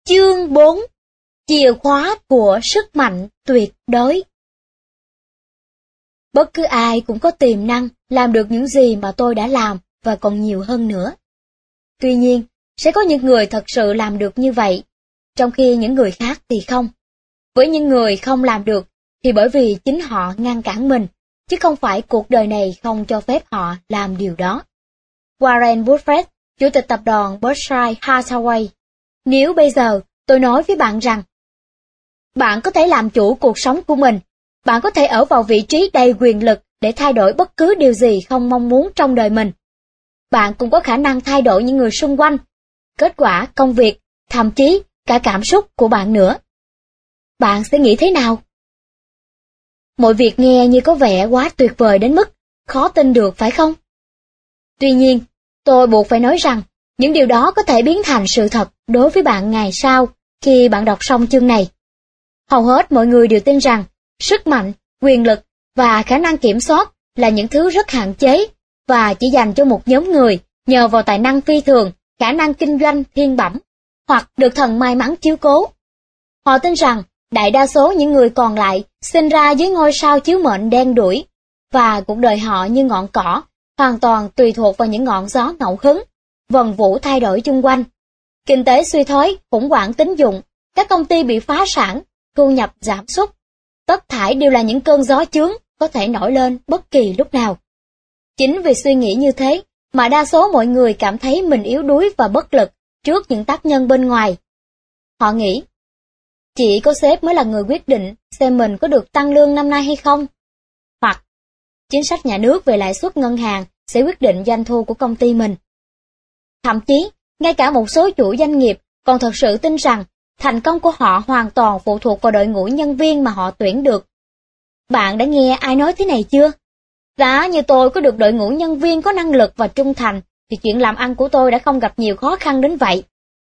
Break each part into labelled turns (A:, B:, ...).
A: Chương 4: Chìa khóa của sức mạnh tuyệt đối. Bất cứ ai cũng có tiềm năng làm được những gì mà tôi đã làm và còn nhiều hơn nữa. Tuy nhiên, sẽ có những người thật sự làm được như vậy, trong khi những người khác thì không. Với những người không làm được thì bởi vì chính họ ngăn cản mình, chứ không phải cuộc đời này không cho phép họ làm điều đó. Warren Buffett, chủ tịch tập đoàn Berkshire Hathaway. Nếu bây giờ tôi nói với bạn rằng, bạn có thể làm chủ cuộc sống của mình, bạn có thể ở vào vị trí đầy quyền lực để thay đổi bất cứ điều gì không mong muốn trong đời mình. Bạn cũng có khả năng thay đổi những người xung quanh, kết quả, công việc, thậm chí cả cảm xúc của bạn nữa. Bạn sẽ nghĩ thế nào? Mọi việc nghe như có vẻ quá tuyệt vời đến mức khó tin được, phải không? Tuy nhiên, tôi buộc phải nói rằng, những điều đó có thể biến thành sự thật đối với bạn ngày sau khi bạn đọc xong chương này. Hầu hết mọi người đều tin rằng sức mạnh, quyền lực và khả năng kiểm soát là những thứ rất hạn chế và chỉ dành cho một nhóm người nhờ vào tài năng phi thường, khả năng kinh doanh thiên bẩm hoặc được thần may mắn chiếu cố. Họ tin rằng đại đa số những người còn lại sinh ra dưới ngôi sao chiếu mệnh đen đủi và cuộc đời họ như ngọn cỏ, hoàn toàn tùy thuộc vào những ngọn gió ngẫu hứng, vần vũ thay đổi chung quanh. Kinh tế suy thoái, khủng hoảng tín dụng, các công ty bị phá sản, thu nhập giảm sút. Tất thảy đều là những cơn gió chướng có thể nổi lên bất kỳ lúc nào. Chính vì suy nghĩ như thế mà đa số mọi người cảm thấy mình yếu đuối và bất lực trước những tác nhân bên ngoài. Họ nghĩ, chỉ có sếp mới là người quyết định xem mình có được tăng lương năm nay hay không. Hoặc, chính sách nhà nước về lãi suất ngân hàng sẽ quyết định doanh thu của công ty mình. Thậm chí, ngay cả một số chủ doanh nghiệp còn thật sự tin rằng thành công của họ hoàn toàn phụ thuộc vào đội ngũ nhân viên mà họ tuyển được. Bạn đã nghe ai nói thế này chưa? Giá như tôi có được đội ngũ nhân viên có năng lực và trung thành, thì chuyện làm ăn của tôi đã không gặp nhiều khó khăn đến vậy.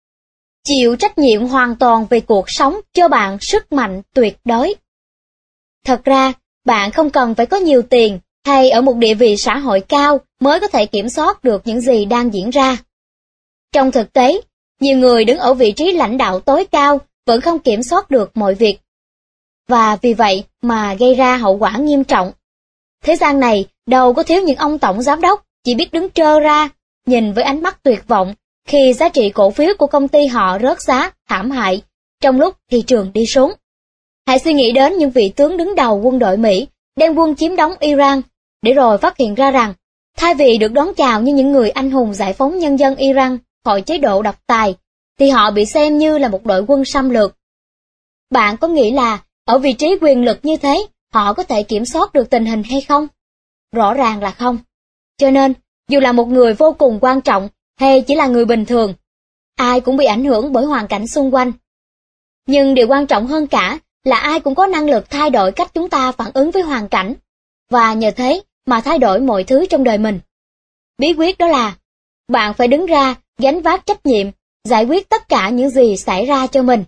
A: Chịu trách nhiệm hoàn toàn về cuộc sống cho bạn sức mạnh tuyệt đối. Thật ra, bạn không cần phải có nhiều tiền hay ở một địa vị xã hội cao mới có thể kiểm soát được những gì đang diễn ra. Trong thực tế, nhiều người đứng ở vị trí lãnh đạo tối cao vẫn không kiểm soát được mọi việc. Và vì vậy mà gây ra hậu quả nghiêm trọng. Thế gian này đâu có thiếu những ông tổng giám đốc chỉ biết đứng trơ ra, nhìn với ánh mắt tuyệt vọng khi giá trị cổ phiếu của công ty họ rớt giá thảm hại trong lúc thị trường đi xuống. Hãy suy nghĩ đến những vị tướng đứng đầu quân đội Mỹ đem quân chiếm đóng Iran, để rồi phát hiện ra rằng thay vì được đón chào như những người anh hùng giải phóng nhân dân Iran khỏi chế độ độc tài, thì họ bị xem như là một đội quân xâm lược. Bạn có nghĩ là ở vị trí quyền lực như thế, họ có thể kiểm soát được tình hình hay không? Rõ ràng là không. Cho nên, dù là một người vô cùng quan trọng hay chỉ là người bình thường, ai cũng bị ảnh hưởng bởi hoàn cảnh xung quanh. Nhưng điều quan trọng hơn cả là ai cũng có năng lực thay đổi cách chúng ta phản ứng với hoàn cảnh, và nhờ thế mà thay đổi mọi thứ trong đời mình. Bí quyết đó là, bạn phải đứng ra, gánh vác trách nhiệm, giải quyết tất cả những gì xảy ra cho mình.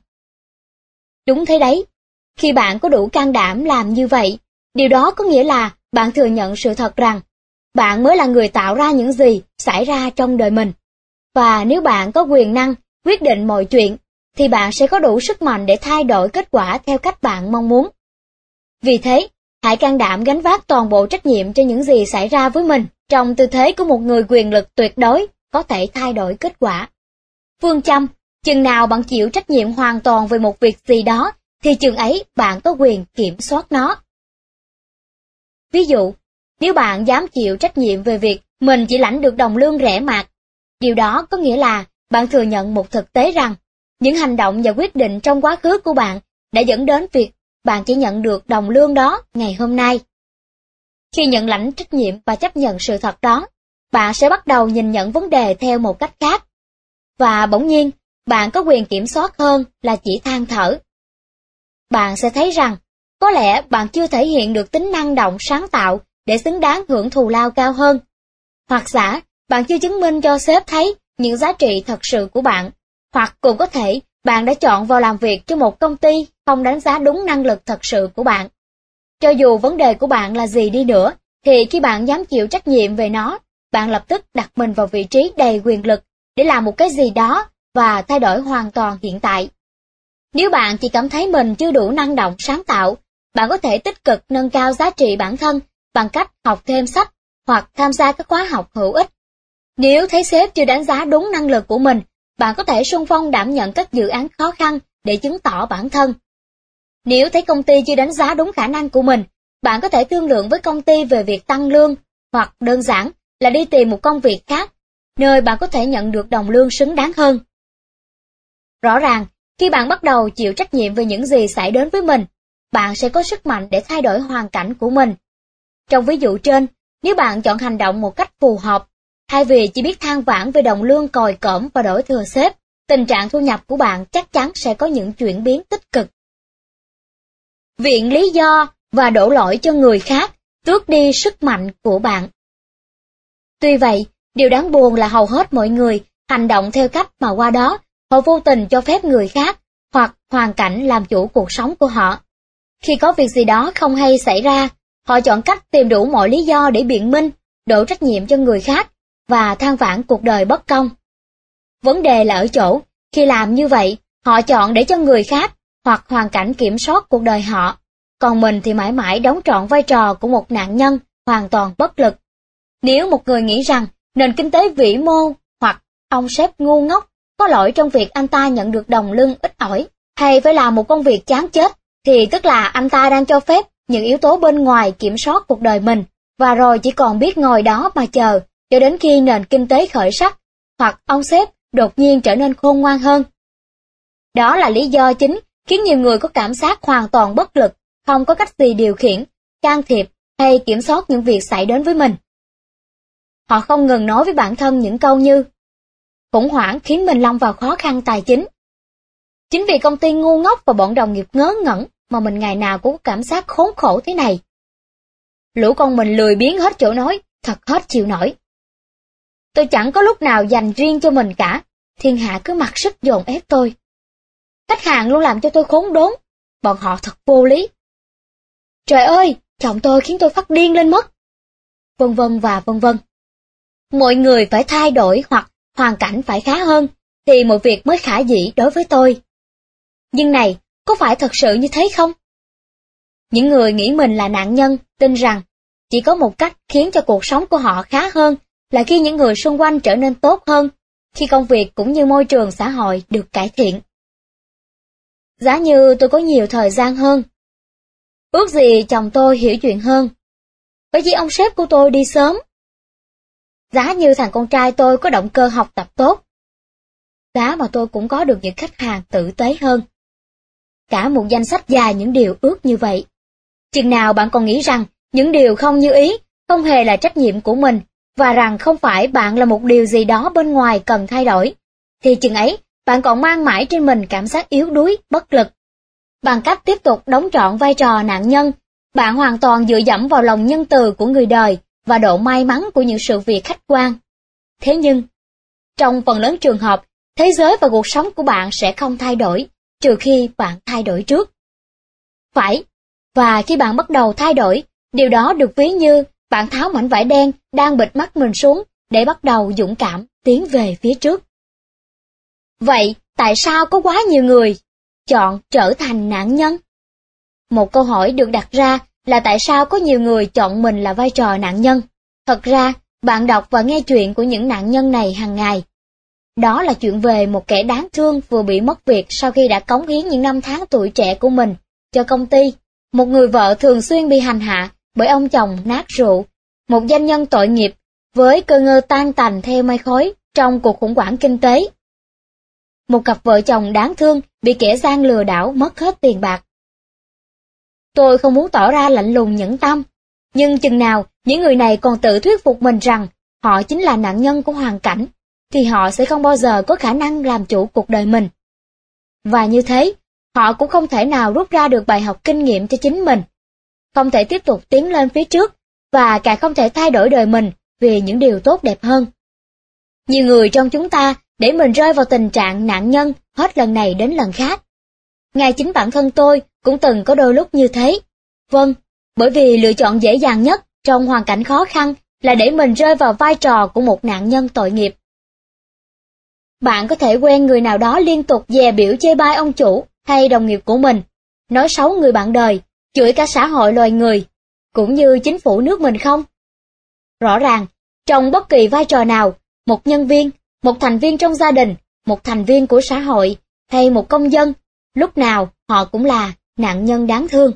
A: Đúng thế đấy, khi bạn có đủ can đảm làm như vậy, điều đó có nghĩa là bạn thừa nhận sự thật rằng bạn mới là người tạo ra những gì xảy ra trong đời mình. Và nếu bạn có quyền năng quyết định mọi chuyện, thì bạn sẽ có đủ sức mạnh để thay đổi kết quả theo cách bạn mong muốn. Vì thế, hãy can đảm gánh vác toàn bộ trách nhiệm cho những gì xảy ra với mình trong tư thế của một người quyền lực tuyệt đối có thể thay đổi kết quả. Phương châm, chừng nào bạn chịu trách nhiệm hoàn toàn về một việc gì đó, thì chừng ấy bạn có quyền kiểm soát nó. Ví dụ, nếu bạn dám chịu trách nhiệm về việc mình chỉ lãnh được đồng lương rẻ mạt, điều đó có nghĩa là bạn thừa nhận một thực tế rằng những hành động và quyết định trong quá khứ của bạn đã dẫn đến việc bạn chỉ nhận được đồng lương đó ngày hôm nay. Khi nhận lãnh trách nhiệm và chấp nhận sự thật đó, bạn sẽ bắt đầu nhìn nhận vấn đề theo một cách khác. Và bỗng nhiên, bạn có quyền kiểm soát hơn là chỉ than thở. Bạn sẽ thấy rằng, có lẽ bạn chưa thể hiện được tính năng động sáng tạo để xứng đáng hưởng thù lao cao hơn. Hoặc giả, bạn chưa chứng minh cho sếp thấy những giá trị thật sự của bạn. Hoặc cũng có thể, bạn đã chọn vào làm việc cho một công ty không đánh giá đúng năng lực thật sự của bạn. Cho dù vấn đề của bạn là gì đi nữa, thì khi bạn dám chịu trách nhiệm về nó, bạn lập tức đặt mình vào vị trí đầy quyền lực để làm một cái gì đó và thay đổi hoàn toàn hiện tại. Nếu bạn chỉ cảm thấy mình chưa đủ năng động sáng tạo, bạn có thể tích cực nâng cao giá trị bản thân bằng cách học thêm sách hoặc tham gia các khóa học hữu ích. Nếu thấy sếp chưa đánh giá đúng năng lực của mình, bạn có thể xung phong đảm nhận các dự án khó khăn để chứng tỏ bản thân. Nếu thấy công ty chưa đánh giá đúng khả năng của mình, bạn có thể thương lượng với công ty về việc tăng lương, hoặc đơn giản là đi tìm một công việc khác, nơi bạn có thể nhận được đồng lương xứng đáng hơn. Rõ ràng, khi bạn bắt đầu chịu trách nhiệm về những gì xảy đến với mình, bạn sẽ có sức mạnh để thay đổi hoàn cảnh của mình. Trong ví dụ trên, nếu bạn chọn hành động một cách phù hợp, thay vì chỉ biết than vãn về đồng lương còi cõm và đổi thừa sếp, tình trạng thu nhập của bạn chắc chắn sẽ có những chuyển biến tích cực. Viện lý do và đổ lỗi cho người khác tước đi sức mạnh của bạn. Tuy vậy, điều đáng buồn là hầu hết mọi người hành động theo cách mà qua đó họ vô tình cho phép người khác hoặc hoàn cảnh làm chủ cuộc sống của họ. Khi có việc gì đó không hay xảy ra, họ chọn cách tìm đủ mọi lý do để biện minh, đổ trách nhiệm cho người khác và than vãn cuộc đời bất công. Vấn đề là ở chỗ, khi làm như vậy, họ chọn để cho người khác hoặc hoàn cảnh kiểm soát cuộc đời họ, còn mình thì mãi mãi đóng trọn vai trò của một nạn nhân hoàn toàn bất lực. Nếu một người nghĩ rằng nền kinh tế vĩ mô hoặc ông sếp ngu ngốc có lỗi trong việc anh ta nhận được đồng lương ít ỏi hay phải làm một công việc chán chết, thì tức là anh ta đang cho phép những yếu tố bên ngoài kiểm soát cuộc đời mình, và rồi chỉ còn biết ngồi đó mà chờ cho đến khi nền kinh tế khởi sắc, hoặc ông sếp đột nhiên trở nên khôn ngoan hơn. Đó là lý do chính khiến nhiều người có cảm giác hoàn toàn bất lực, không có cách gì điều khiển, can thiệp hay kiểm soát những việc xảy đến với mình. Họ không ngừng nói với bản thân những câu như: khủng hoảng khiến mình lâm vào khó khăn tài chính. Chính vì công ty ngu ngốc và bọn đồng nghiệp ngớ ngẩn mà mình ngày nào cũng có cảm giác khốn khổ thế này. Lũ con mình lười biếng hết chỗ nói, thật hết chịu nổi. Tôi chẳng có lúc nào dành riêng cho mình cả, thiên hạ cứ mặc sức dồn ép tôi. Khách hàng luôn làm cho tôi khốn đốn, bọn họ thật vô lý. Trời ơi, chồng tôi khiến tôi phát điên lên mất. Vân vân và vân vân. Mọi người phải thay đổi hoặc hoàn cảnh phải khá hơn, thì mọi việc mới khả dĩ đối với tôi. Nhưng này, có phải thật sự như thế không? Những người nghĩ mình là nạn nhân tin rằng chỉ có một cách khiến cho cuộc sống của họ khá hơn là khi những người xung quanh trở nên tốt hơn, khi công việc cũng như môi trường xã hội được cải thiện. Giá như tôi có nhiều thời gian hơn. Ước gì chồng tôi hiểu chuyện hơn. Bởi vì ông sếp của tôi đi sớm. Giá như thằng con trai tôi có động cơ học tập tốt. Giá mà tôi cũng có được những khách hàng tử tế hơn. Cả một danh sách dài những điều ước như vậy. Chừng nào bạn còn nghĩ rằng những điều không như ý không hề là trách nhiệm của mình, và rằng không phải bạn là một điều gì đó bên ngoài cần thay đổi, thì chừng ấy bạn còn mang mãi trên mình cảm giác yếu đuối, bất lực. Bằng cách tiếp tục đóng trọn vai trò nạn nhân, bạn hoàn toàn dựa dẫm vào lòng nhân từ của người đời và độ may mắn của những sự việc khách quan. Thế nhưng, trong phần lớn trường hợp, thế giới và cuộc sống của bạn sẽ không thay đổi, trừ khi bạn thay đổi trước. Phải, và khi bạn bắt đầu thay đổi, điều đó được ví như bạn tháo mảnh vải đen đang bịt mắt mình xuống để bắt đầu dũng cảm tiến về phía trước. Vậy, tại sao có quá nhiều người chọn trở thành nạn nhân? Một câu hỏi được đặt ra là tại sao có nhiều người chọn mình là vai trò nạn nhân? Thật ra, bạn đọc và nghe chuyện của những nạn nhân này hàng ngày. Đó là chuyện về một kẻ đáng thương vừa bị mất việc sau khi đã cống hiến những năm tháng tuổi trẻ của mình cho công ty, một người vợ thường xuyên bị hành hạ bởi ông chồng nát rượu, một doanh nhân tội nghiệp với cơ ngơi tan tành theo mây khói trong cuộc khủng hoảng kinh tế. Một cặp vợ chồng đáng thương bị kẻ gian lừa đảo mất hết tiền bạc. Tôi không muốn tỏ ra lạnh lùng nhẫn tâm, nhưng chừng nào những người này còn tự thuyết phục mình rằng họ chính là nạn nhân của hoàn cảnh, thì họ sẽ không bao giờ có khả năng làm chủ cuộc đời mình. Và như thế, họ cũng không thể nào rút ra được bài học kinh nghiệm cho chính mình, không thể tiếp tục tiến lên phía trước, và càng không thể thay đổi đời mình vì những điều tốt đẹp hơn. Nhiều người trong chúng ta để mình rơi vào tình trạng nạn nhân hết lần này đến lần khác. Ngay chính bản thân tôi cũng từng có đôi lúc như thế. Vâng, bởi vì lựa chọn dễ dàng nhất trong hoàn cảnh khó khăn là để mình rơi vào vai trò của một nạn nhân tội nghiệp. Bạn có thể quen người nào đó liên tục dè bỉu chê bai ông chủ hay đồng nghiệp của mình, nói xấu người bạn đời, chửi cả xã hội loài người, cũng như chính phủ nước mình không? Rõ ràng, trong bất kỳ vai trò nào, một nhân viên, một thành viên trong gia đình, một thành viên của xã hội, hay một công dân, lúc nào họ cũng là nạn nhân đáng thương.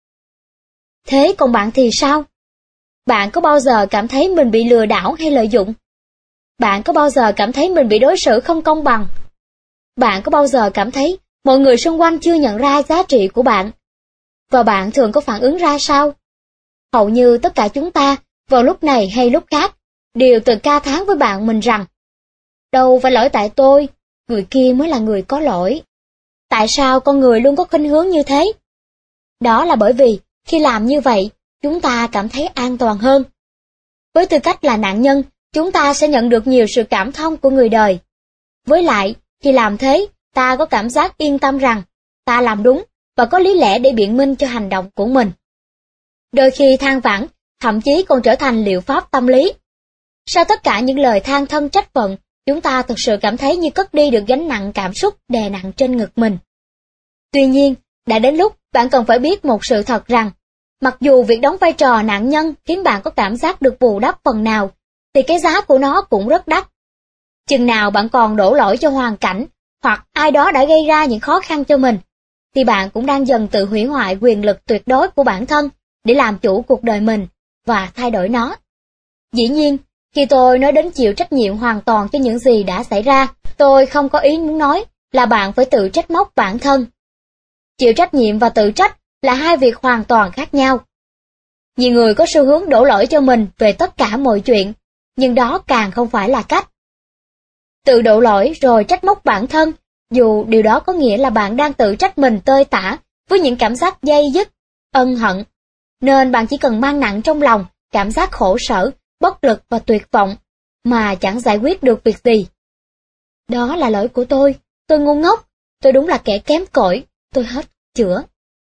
A: Thế còn bạn thì sao? Bạn có bao giờ cảm thấy mình bị lừa đảo hay lợi dụng? Bạn có bao giờ cảm thấy mình bị đối xử không công bằng? Bạn có bao giờ cảm thấy mọi người xung quanh chưa nhận ra giá trị của bạn? Và bạn thường có phản ứng ra sao? Hầu như tất cả chúng ta, vào lúc này hay lúc khác, đều tự ca thán với bạn mình rằng đâu phải lỗi tại tôi, người kia mới là người có lỗi. Tại sao con người luôn có khuynh hướng như thế? Đó là bởi vì khi làm như vậy, chúng ta cảm thấy an toàn hơn. Với tư cách là nạn nhân, chúng ta sẽ nhận được nhiều sự cảm thông của người đời. Với lại, khi làm thế, ta có cảm giác yên tâm rằng ta làm đúng và có lý lẽ để biện minh cho hành động của mình. Đôi khi than vãn, thậm chí còn trở thành liệu pháp tâm lý. Sau tất cả những lời than thân trách phận, chúng ta thực sự cảm thấy như cất đi được gánh nặng cảm xúc đè nặng trên ngực mình. Tuy nhiên, đã đến lúc bạn cần phải biết một sự thật rằng, mặc dù việc đóng vai trò nạn nhân khiến bạn có cảm giác được bù đắp phần nào, thì cái giá của nó cũng rất đắt. Chừng nào bạn còn đổ lỗi cho hoàn cảnh, hoặc ai đó đã gây ra những khó khăn cho mình, thì bạn cũng đang dần tự hủy hoại quyền lực tuyệt đối của bản thân để làm chủ cuộc đời mình và thay đổi nó. Dĩ nhiên, khi tôi nói đến chịu trách nhiệm hoàn toàn cho những gì đã xảy ra, tôi không có ý muốn nói là bạn phải tự trách móc bản thân. Chịu trách nhiệm và tự trách là hai việc hoàn toàn khác nhau. Nhiều người có xu hướng đổ lỗi cho mình về tất cả mọi chuyện, nhưng đó càng không phải là cách. Tự đổ lỗi rồi trách móc bản thân, dù điều đó có nghĩa là bạn đang tự trách mình tơi tả với những cảm giác day dứt, ân hận, nên bạn chỉ cần mang nặng trong lòng cảm giác khổ sở, bất lực và tuyệt vọng, mà chẳng giải quyết được việc gì. Đó là lỗi của tôi ngu ngốc, tôi đúng là kẻ kém cỏi, tôi hết chữa.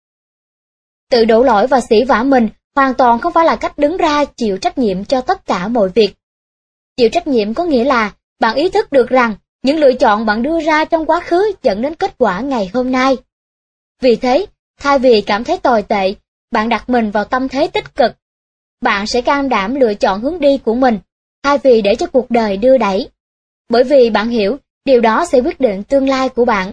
A: Tự đổ lỗi và sỉ vả mình hoàn toàn không phải là cách đứng ra chịu trách nhiệm cho tất cả mọi việc. Chịu trách nhiệm có nghĩa là bạn ý thức được rằng những lựa chọn bạn đưa ra trong quá khứ dẫn đến kết quả ngày hôm nay. Vì thế, thay vì cảm thấy tồi tệ, bạn đặt mình vào tâm thế tích cực. Bạn sẽ can đảm lựa chọn hướng đi của mình, thay vì để cho cuộc đời đưa đẩy. Bởi vì bạn hiểu, điều đó sẽ quyết định tương lai của bạn.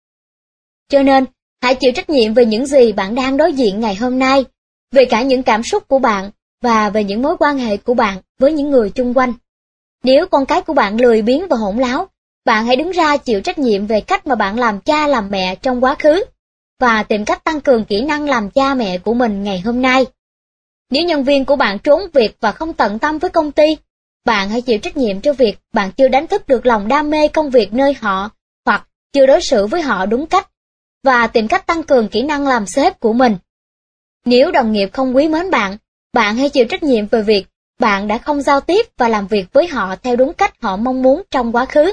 A: Cho nên, hãy chịu trách nhiệm về những gì bạn đang đối diện ngày hôm nay, về cả những cảm xúc của bạn và về những mối quan hệ của bạn với những người chung quanh. Nếu con cái của bạn lười biếng và hỗn láo, bạn hãy đứng ra chịu trách nhiệm về cách mà bạn làm cha làm mẹ trong quá khứ, và tìm cách tăng cường kỹ năng làm cha mẹ của mình ngày hôm nay. Nếu nhân viên của bạn trốn việc và không tận tâm với công ty, bạn hãy chịu trách nhiệm cho việc bạn chưa đánh thức được lòng đam mê công việc nơi họ, hoặc chưa đối xử với họ đúng cách, và tìm cách tăng cường kỹ năng làm sếp của mình. Nếu đồng nghiệp không quý mến bạn, bạn hãy chịu trách nhiệm về việc bạn đã không giao tiếp và làm việc với họ theo đúng cách họ mong muốn trong quá khứ,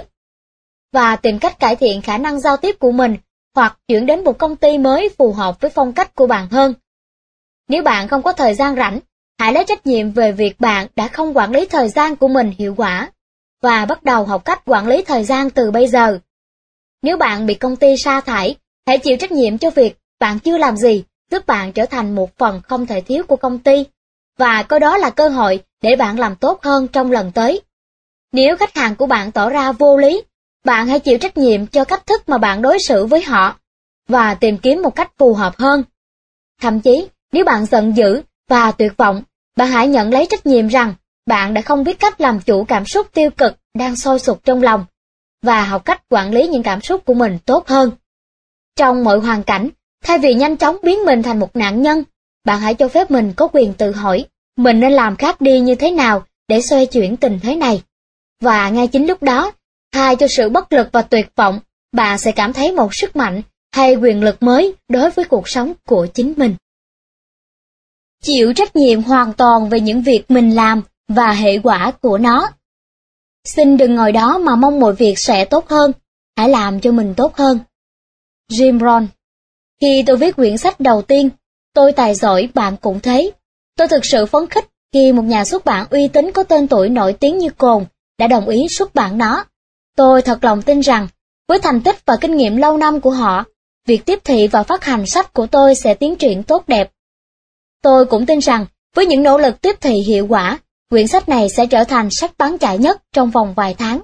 A: và tìm cách cải thiện khả năng giao tiếp của mình, hoặc chuyển đến một công ty mới phù hợp với phong cách của bạn hơn. Nếu bạn không có thời gian rảnh, hãy lấy trách nhiệm về việc bạn đã không quản lý thời gian của mình hiệu quả, và bắt đầu học cách quản lý thời gian từ bây giờ. Nếu bạn bị công ty sa thải, hãy chịu trách nhiệm cho việc bạn chưa làm gì giúp bạn trở thành một phần không thể thiếu của công ty, và coi đó là cơ hội để bạn làm tốt hơn trong lần tới. Nếu khách hàng của bạn tỏ ra vô lý, bạn hãy chịu trách nhiệm cho cách thức mà bạn đối xử với họ, và tìm kiếm một cách phù hợp hơn. Thậm chí, nếu bạn giận dữ và tuyệt vọng, bạn hãy nhận lấy trách nhiệm rằng bạn đã không biết cách làm chủ cảm xúc tiêu cực đang sôi sục trong lòng, và học cách quản lý những cảm xúc của mình tốt hơn. Trong mọi hoàn cảnh, thay vì nhanh chóng biến mình thành một nạn nhân, bạn hãy cho phép mình có quyền tự hỏi, mình nên làm khác đi như thế nào để xoay chuyển tình thế này. Và ngay chính lúc đó, thay cho sự bất lực và tuyệt vọng, bạn sẽ cảm thấy một sức mạnh hay quyền lực mới đối với cuộc sống của chính mình. Chịu trách nhiệm hoàn toàn về những việc mình làm và hệ quả của nó. Xin đừng ngồi đó mà mong mọi việc sẽ tốt hơn, hãy làm cho mình tốt hơn. Jim Rohn. Khi tôi viết quyển sách đầu tiên, Tôi tài giỏi bạn cũng thế, tôi thực sự phấn khích khi một nhà xuất bản uy tín có tên tuổi nổi tiếng như Cồn đã đồng ý xuất bản nó. Tôi thật lòng tin rằng, với thành tích và kinh nghiệm lâu năm của họ, việc tiếp thị và phát hành sách của tôi sẽ tiến triển tốt đẹp. Tôi cũng tin rằng, với những nỗ lực tiếp thị hiệu quả, quyển sách này sẽ trở thành sách bán chạy nhất trong vòng vài tháng.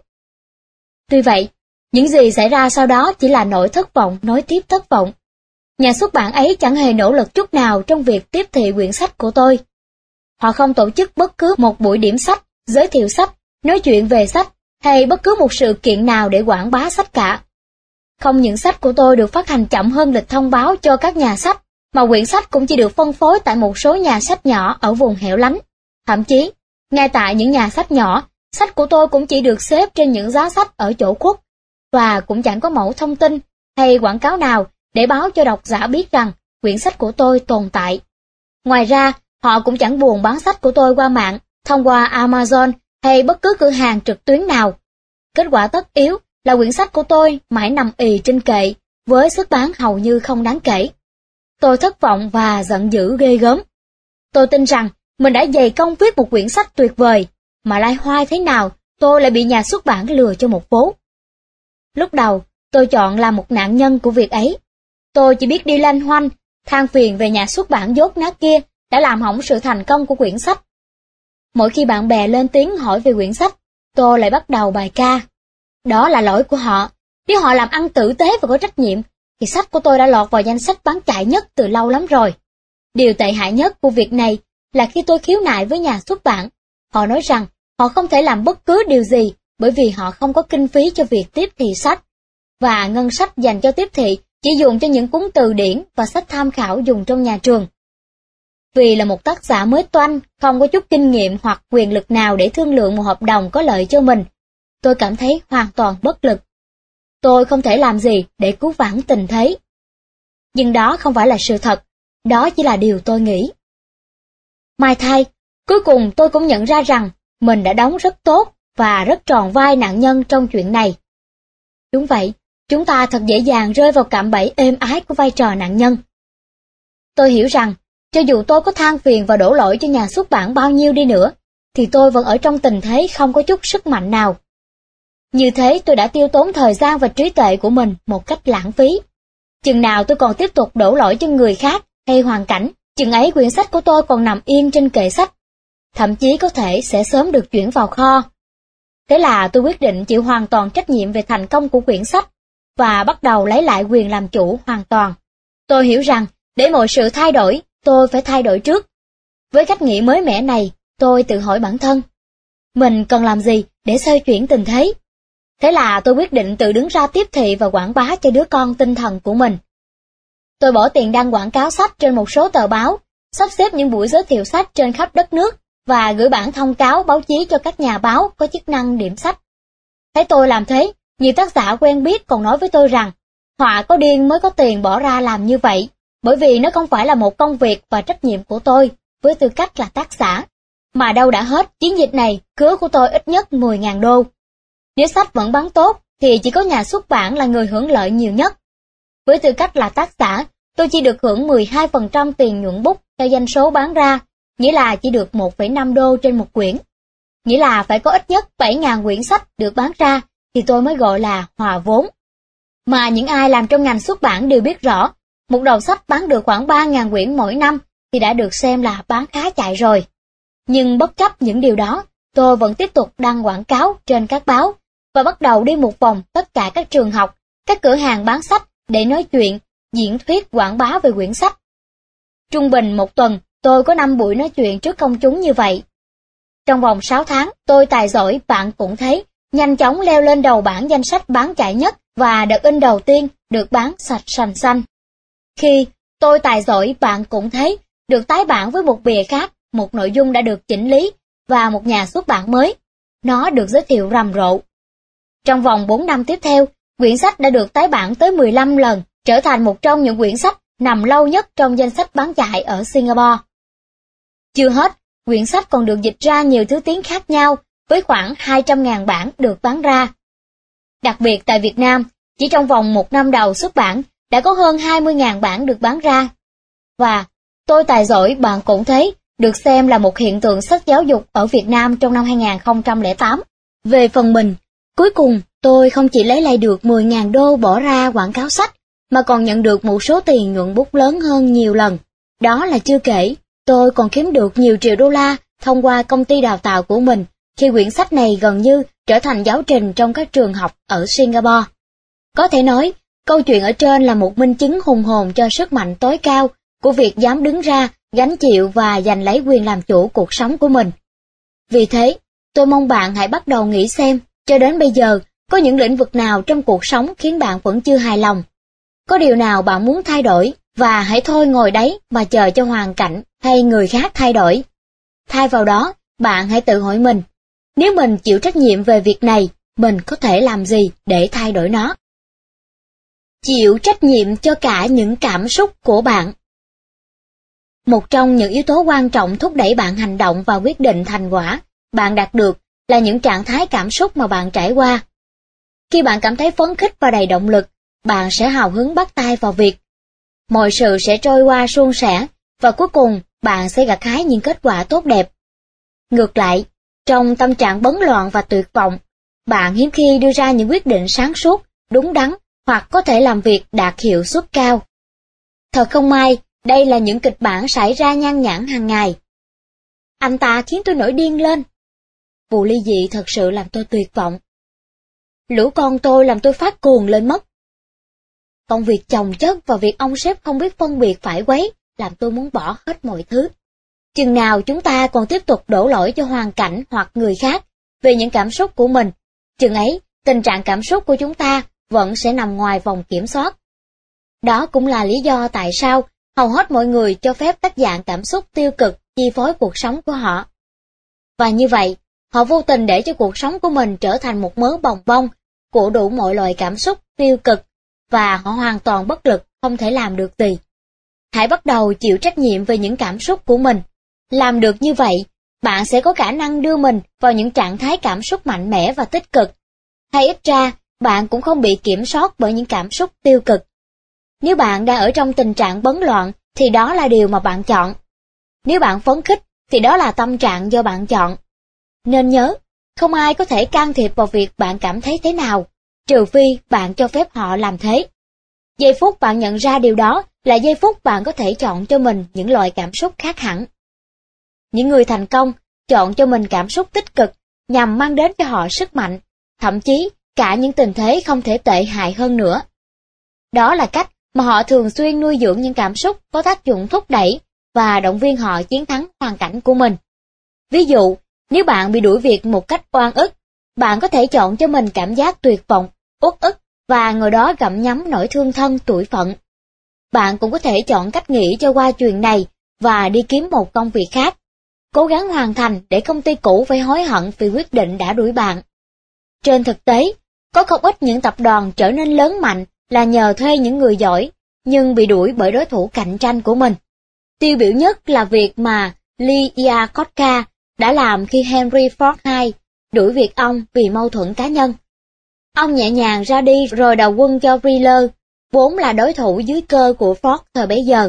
A: Tuy vậy, những gì xảy ra sau đó chỉ là nỗi thất vọng nối tiếp thất vọng. Nhà xuất bản ấy chẳng hề nỗ lực chút nào trong việc tiếp thị quyển sách của tôi. Họ không tổ chức bất cứ một buổi điểm sách, giới thiệu sách, nói chuyện về sách, hay bất cứ một sự kiện nào để quảng bá sách cả. Không những sách của tôi được phát hành chậm hơn lịch thông báo cho các nhà sách, mà quyển sách cũng chỉ được phân phối tại một số nhà sách nhỏ ở vùng hẻo lánh. Thậm chí, ngay tại những nhà sách nhỏ, sách của tôi cũng chỉ được xếp trên những giá sách ở chỗ khuất, và cũng chẳng có mẫu thông tin hay quảng cáo nào để báo cho độc giả biết rằng quyển sách của tôi tồn tại. Ngoài ra, họ cũng chẳng buồn bán sách của tôi qua mạng, thông qua Amazon hay bất cứ cửa hàng trực tuyến nào. Kết quả tất yếu là quyển sách của tôi mãi nằm ì trên kệ, với sức bán hầu như không đáng kể. Tôi thất vọng và giận dữ ghê gớm. Tôi tin rằng mình đã dày công viết một quyển sách tuyệt vời, mà lai hoai thế nào tôi lại bị nhà xuất bản lừa cho một vố. Lúc đầu, tôi chọn làm một nạn nhân của việc ấy. Tôi chỉ biết đi lanh hoanh, than phiền về nhà xuất bản dốt nát kia đã làm hỏng sự thành công của quyển sách. Mỗi khi bạn bè lên tiếng hỏi về quyển sách, tôi lại bắt đầu bài ca. Đó là lỗi của họ. Nếu họ làm ăn tử tế và có trách nhiệm, thì sách của tôi đã lọt vào danh sách bán chạy nhất từ lâu lắm rồi. Điều tệ hại nhất của việc này là khi tôi khiếu nại với nhà xuất bản, họ nói rằng họ không thể làm bất cứ điều gì bởi vì họ không có kinh phí cho việc tiếp thị sách, và ngân sách dành cho tiếp thị chỉ dùng cho những cuốn từ điển và sách tham khảo dùng trong nhà trường. Vì là một tác giả mới toanh, không có chút kinh nghiệm hoặc quyền lực nào để thương lượng một hợp đồng có lợi cho mình, tôi cảm thấy hoàn toàn bất lực. Tôi không thể làm gì để cứu vãn tình thế. Nhưng đó không phải là sự thật, đó chỉ là điều tôi nghĩ. May thay, cuối cùng tôi cũng nhận ra rằng mình đã đóng rất tốt và rất tròn vai nạn nhân trong chuyện này. Đúng vậy, chúng ta thật dễ dàng rơi vào cạm bẫy êm ái của vai trò nạn nhân. Tôi hiểu rằng, cho dù tôi có than phiền và đổ lỗi cho nhà xuất bản bao nhiêu đi nữa, thì tôi vẫn ở trong tình thế không có chút sức mạnh nào. Như thế tôi đã tiêu tốn thời gian và trí tuệ của mình một cách lãng phí. Chừng nào tôi còn tiếp tục đổ lỗi cho người khác hay hoàn cảnh, chừng ấy quyển sách của tôi còn nằm yên trên kệ sách. Thậm chí có thể sẽ sớm được chuyển vào kho. Thế là tôi quyết định chịu hoàn toàn trách nhiệm về thành công của quyển sách, và bắt đầu lấy lại quyền làm chủ hoàn toàn. Tôi hiểu rằng, để mọi sự thay đổi, tôi phải thay đổi trước. Với cách nghĩ mới mẻ này, tôi tự hỏi bản thân, mình cần làm gì để xoay chuyển tình thế? Thế là tôi quyết định tự đứng ra tiếp thị và quảng bá cho đứa con tinh thần của mình. Tôi bỏ tiền đăng quảng cáo sách trên một số tờ báo, sắp xếp những buổi giới thiệu sách trên khắp đất nước và gửi bản thông cáo báo chí cho các nhà báo có chức năng điểm sách. Thấy tôi làm thế, nhiều tác giả quen biết còn nói với tôi rằng, họa có điên mới có tiền bỏ ra làm như vậy, bởi vì nó không phải là một công việc và trách nhiệm của tôi với tư cách là tác giả. Mà đâu đã hết, chiến dịch này cứa của tôi ít nhất 10.000 đô. Nếu sách vẫn bán tốt, thì chỉ có nhà xuất bản là người hưởng lợi nhiều nhất. Với tư cách là tác giả, tôi chỉ được hưởng 12% tiền nhuận bút theo doanh số bán ra, nghĩa là chỉ được 1,5 đô trên một quyển. Nghĩa là phải có ít nhất 7.000 quyển sách được bán ra, thì tôi mới gọi là hòa vốn. Mà những ai làm trong ngành xuất bản đều biết rõ, một đầu sách bán được khoảng 3.000 quyển mỗi năm thì đã được xem là bán khá chạy rồi. Nhưng bất chấp những điều đó, tôi vẫn tiếp tục đăng quảng cáo trên các báo, và bắt đầu đi một vòng tất cả các trường học, các cửa hàng bán sách để nói chuyện, diễn thuyết quảng bá về quyển sách. Trung bình một tuần, tôi có 5 buổi nói chuyện trước công chúng như vậy. Trong vòng 6 tháng, tôi tài giỏi bạn cũng thấy, nhanh chóng leo lên đầu bảng danh sách bán chạy nhất và đợt in đầu tiên được bán sạch sành xanh. Khi tôi tài giỏi bạn cũng thấy, được tái bản với một bìa khác, một nội dung đã được chỉnh lý và một nhà xuất bản mới, nó được giới thiệu rầm rộ. Trong vòng 4 năm tiếp theo, quyển sách đã được tái bản tới 15 lần, trở thành một trong những quyển sách nằm lâu nhất trong danh sách bán chạy ở Singapore. Chưa hết, quyển sách còn được dịch ra nhiều thứ tiếng khác nhau, với khoảng 200.000 bản được bán ra. Đặc biệt tại Việt Nam, chỉ trong vòng 1 năm đầu xuất bản, đã có hơn 20.000 bản được bán ra. Và tôi tài giỏi bạn cũng thấy, được xem là một hiện tượng sách giáo dục ở Việt Nam trong năm 2008. Về phần mình, cuối cùng tôi không chỉ lấy lại được 10.000 đô bỏ ra quảng cáo sách, mà còn nhận được một số tiền nhuận bút lớn hơn nhiều lần. Đó là chưa kể, tôi còn kiếm được nhiều triệu đô la thông qua công ty đào tạo của mình khi quyển sách này gần như trở thành giáo trình trong các trường học ở Singapore. Có thể nói, câu chuyện ở trên là một minh chứng hùng hồn cho sức mạnh tối cao của việc dám đứng ra, gánh chịu và giành lấy quyền làm chủ cuộc sống của mình. Vì thế, tôi mong bạn hãy bắt đầu nghĩ xem, cho đến bây giờ, có những lĩnh vực nào trong cuộc sống khiến bạn vẫn chưa hài lòng? Có điều nào bạn muốn thay đổi, và hãy thôi ngồi đấy mà chờ cho hoàn cảnh hay người khác thay đổi. Thay vào đó, bạn hãy tự hỏi mình, nếu mình chịu trách nhiệm về việc này, mình có thể làm gì để thay đổi nó? Chịu trách nhiệm cho cả những cảm xúc của bạn. Một trong những yếu tố quan trọng thúc đẩy bạn hành động và quyết định thành quả bạn đạt được là những trạng thái cảm xúc mà bạn trải qua. Khi bạn cảm thấy phấn khích và đầy động lực, bạn sẽ hào hứng bắt tay vào việc. Mọi sự sẽ trôi qua suôn sẻ, và cuối cùng bạn sẽ gặt hái những kết quả tốt đẹp. Ngược lại, trong tâm trạng bấn loạn và tuyệt vọng, bạn hiếm khi đưa ra những quyết định sáng suốt, đúng đắn hoặc có thể làm việc đạt hiệu suất cao. Thật không may, đây là những kịch bản xảy ra nhan nhản hàng ngày. Anh ta khiến tôi nổi điên lên. Vụ ly dị thật sự làm tôi tuyệt vọng. Lũ con tôi làm tôi phát cuồng lên mất. Công việc chồng chất và việc ông sếp không biết phân biệt phải quấy làm tôi muốn bỏ hết mọi thứ. Chừng nào chúng ta còn tiếp tục đổ lỗi cho hoàn cảnh hoặc người khác về những cảm xúc của mình, chừng ấy tình trạng cảm xúc của chúng ta vẫn sẽ nằm ngoài vòng kiểm soát. Đó cũng là lý do tại sao hầu hết mọi người cho phép các dạng cảm xúc tiêu cực chi phối cuộc sống của họ. Và như vậy, họ vô tình để cho cuộc sống của mình trở thành một mớ bòng bong của đủ mọi loại cảm xúc tiêu cực, và họ hoàn toàn bất lực, không thể làm được gì. Hãy bắt đầu chịu trách nhiệm về những cảm xúc của mình. Làm được như vậy, bạn sẽ có khả năng đưa mình vào những trạng thái cảm xúc mạnh mẽ và tích cực. Hay ít ra, bạn cũng không bị kiểm soát bởi những cảm xúc tiêu cực. Nếu bạn đang ở trong tình trạng bấn loạn, thì đó là điều mà bạn chọn. Nếu bạn phấn khích, thì đó là tâm trạng do bạn chọn. Nên nhớ, không ai có thể can thiệp vào việc bạn cảm thấy thế nào, trừ phi bạn cho phép họ làm thế. Giây phút bạn nhận ra điều đó là giây phút bạn có thể chọn cho mình những loại cảm xúc khác hẳn. Những người thành công chọn cho mình cảm xúc tích cực nhằm mang đến cho họ sức mạnh, thậm chí cả những tình thế không thể tệ hại hơn nữa. Đó là cách mà họ thường xuyên nuôi dưỡng những cảm xúc có tác dụng thúc đẩy và động viên họ chiến thắng hoàn cảnh của mình. Ví dụ, nếu bạn bị đuổi việc một cách oan ức, bạn có thể chọn cho mình cảm giác tuyệt vọng, uất ức và ngồi đó gặm nhấm nỗi thương thân tủi phận. Bạn cũng có thể chọn cách nghĩ cho qua chuyện này và đi kiếm một công việc khác, cố gắng hoàn thành để công ty cũ phải hối hận vì quyết định đã đuổi bạn. Trên thực tế, có không ít những tập đoàn trở nên lớn mạnh là nhờ thuê những người giỏi, nhưng bị đuổi bởi đối thủ cạnh tranh của mình. Tiêu biểu nhất là việc mà Lee Iacocca đã làm khi Henry Ford II đuổi việc ông vì mâu thuẫn cá nhân. Ông nhẹ nhàng ra đi rồi đầu quân cho Wheeler, vốn là đối thủ dưới cơ của Ford thời bấy giờ.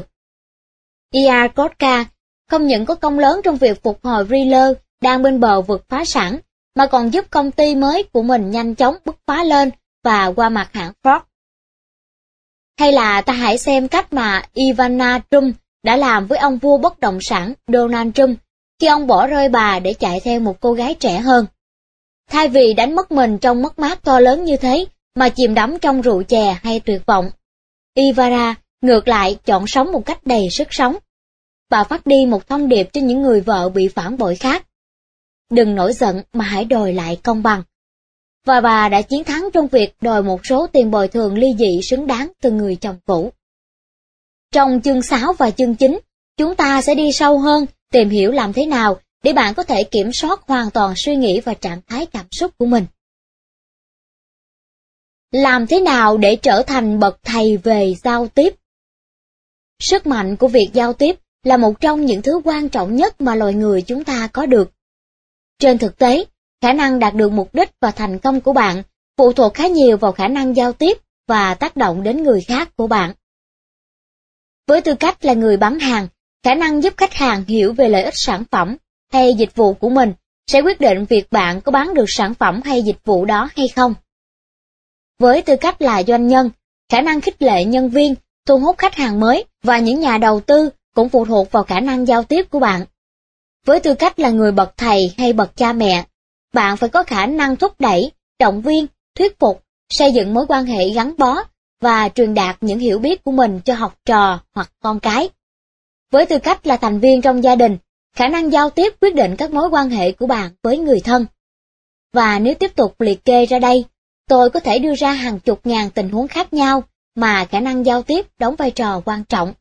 A: Iacocca không những có công lớn trong việc phục hồi Wheeler đang bên bờ vực phá sản, mà còn giúp công ty mới của mình nhanh chóng bứt phá lên và qua mặt hãng Ford. Hay là ta hãy xem cách mà Ivana Trump đã làm với ông vua bất động sản Donald Trump khi ông bỏ rơi bà để chạy theo một cô gái trẻ hơn. Thay vì đánh mất mình trong mất mát to lớn như thế mà chìm đắm trong rượu chè hay tuyệt vọng, Ivana ngược lại chọn sống một cách đầy sức sống. Bà phát đi một thông điệp cho những người vợ bị phản bội khác. Đừng nổi giận mà hãy đòi lại công bằng. Và bà đã chiến thắng trong việc đòi một số tiền bồi thường ly dị xứng đáng từ người chồng cũ. Trong chương 6 và chương 9, chúng ta sẽ đi sâu hơn, tìm hiểu làm thế nào để bạn có thể kiểm soát hoàn toàn suy nghĩ và trạng thái cảm xúc của mình. Làm thế nào để trở thành bậc thầy về giao tiếp? Sức mạnh của việc giao tiếp là một trong những thứ quan trọng nhất mà loài người chúng ta có được. Trên thực tế, khả năng đạt được mục đích và thành công của bạn phụ thuộc khá nhiều vào khả năng giao tiếp và tác động đến người khác của bạn. Với tư cách là người bán hàng, khả năng giúp khách hàng hiểu về lợi ích sản phẩm hay dịch vụ của mình sẽ quyết định việc bạn có bán được sản phẩm hay dịch vụ đó hay không. Với tư cách là doanh nhân, khả năng khích lệ nhân viên, thu hút khách hàng mới và những nhà đầu tư cũng phụ thuộc vào khả năng giao tiếp của bạn. Với tư cách là người bậc thầy hay bậc cha mẹ, bạn phải có khả năng thúc đẩy, động viên, thuyết phục, xây dựng mối quan hệ gắn bó và truyền đạt những hiểu biết của mình cho học trò hoặc con cái. Với tư cách là thành viên trong gia đình, khả năng giao tiếp quyết định các mối quan hệ của bạn với người thân. Và nếu tiếp tục liệt kê ra đây, tôi có thể đưa ra hàng chục ngàn tình huống khác nhau mà khả năng giao tiếp đóng vai trò quan trọng.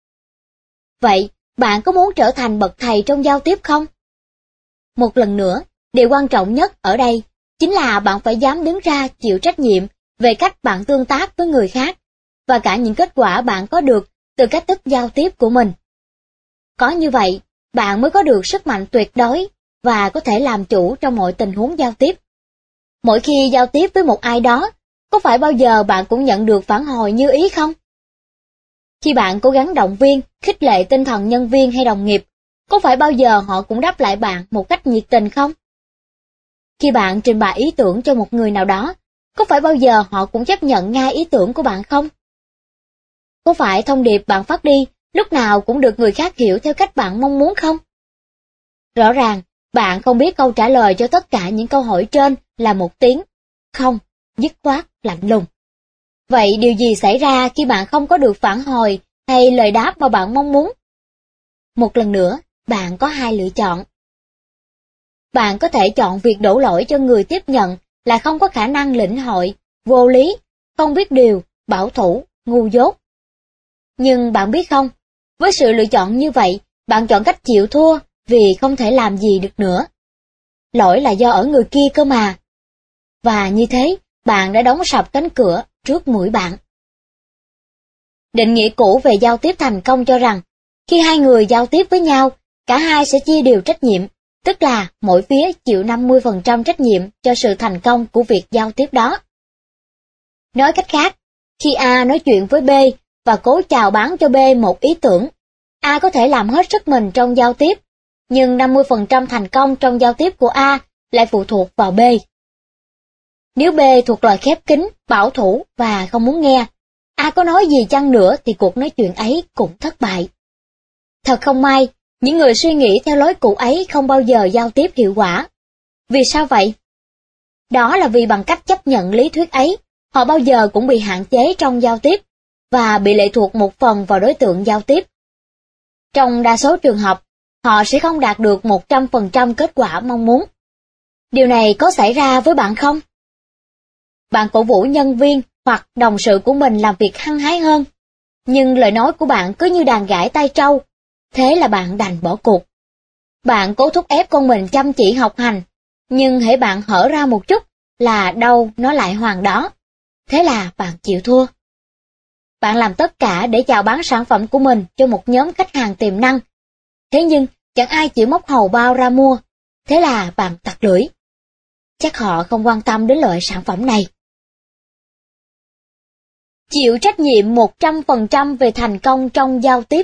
A: Vậy, bạn có muốn trở thành bậc thầy trong giao tiếp không? Một lần nữa, điều quan trọng nhất ở đây chính là bạn phải dám đứng ra chịu trách nhiệm về cách bạn tương tác với người khác và cả những kết quả bạn có được từ cách thức giao tiếp của mình. Có như vậy, bạn mới có được sức mạnh tuyệt đối và có thể làm chủ trong mọi tình huống giao tiếp. Mỗi khi giao tiếp với một ai đó, có phải bao giờ bạn cũng nhận được phản hồi như ý không? Khi bạn cố gắng động viên, khích lệ tinh thần nhân viên hay đồng nghiệp, có phải bao giờ họ cũng đáp lại bạn một cách nhiệt tình không? Khi bạn trình bày ý tưởng cho một người nào đó, có phải bao giờ họ cũng chấp nhận ngay ý tưởng của bạn không? Có phải thông điệp bạn phát đi lúc nào cũng được người khác hiểu theo cách bạn mong muốn không? Rõ ràng, bạn không biết câu trả lời cho tất cả những câu hỏi trên là một tiếng không, dứt khoát, lạnh lùng. Vậy điều gì xảy ra khi bạn không có được phản hồi hay lời đáp mà bạn mong muốn? Một lần nữa, bạn có hai lựa chọn. Bạn có thể chọn việc đổ lỗi cho người tiếp nhận là không có khả năng lĩnh hội, vô lý, không biết điều, bảo thủ, ngu dốt. Nhưng bạn biết không, với sự lựa chọn như vậy, bạn chọn cách chịu thua vì không thể làm gì được nữa. Lỗi là do ở người kia cơ mà. Và như thế, bạn đã đóng sập cánh cửa trước mũi bạn. Định nghĩa cũ về giao tiếp thành công cho rằng, khi hai người giao tiếp với nhau, cả hai sẽ chia đều trách nhiệm, tức là mỗi phía chịu 50% trách nhiệm cho sự thành công của việc giao tiếp đó. Nói cách khác, khi A nói chuyện với B và cố chào bán cho B một ý tưởng, A có thể làm hết sức mình trong giao tiếp, nhưng 50% thành công trong giao tiếp của A lại phụ thuộc vào B. Nếu B thuộc loại khép kín, bảo thủ và không muốn nghe, A có nói gì chăng nữa thì cuộc nói chuyện ấy cũng thất bại. Thật không may, những người suy nghĩ theo lối cũ ấy không bao giờ giao tiếp hiệu quả. Vì sao vậy? Đó là vì bằng cách chấp nhận lý thuyết ấy, họ bao giờ cũng bị hạn chế trong giao tiếp, và bị lệ thuộc một phần vào đối tượng giao tiếp. Trong đa số trường hợp, họ sẽ không đạt được 100% kết quả mong muốn. Điều này có xảy ra với bạn không? Bạn cổ vũ nhân viên hoặc đồng sự của mình làm việc hăng hái hơn, nhưng lời nói của bạn cứ như đàn gãi tai trâu, thế là bạn đành bỏ cuộc. Bạn cố thúc ép con mình chăm chỉ học hành, nhưng hễ bạn hở ra một chút là đâu nó lại hoàng đó, thế là bạn chịu thua. Bạn làm tất cả để chào bán sản phẩm của mình cho một nhóm khách hàng tiềm năng, thế nhưng chẳng ai chịu móc hầu bao ra mua, thế là bạn tặc lưỡi. Chắc họ không quan tâm đến loại sản phẩm này. Chịu trách nhiệm 100% về thành công trong giao tiếp.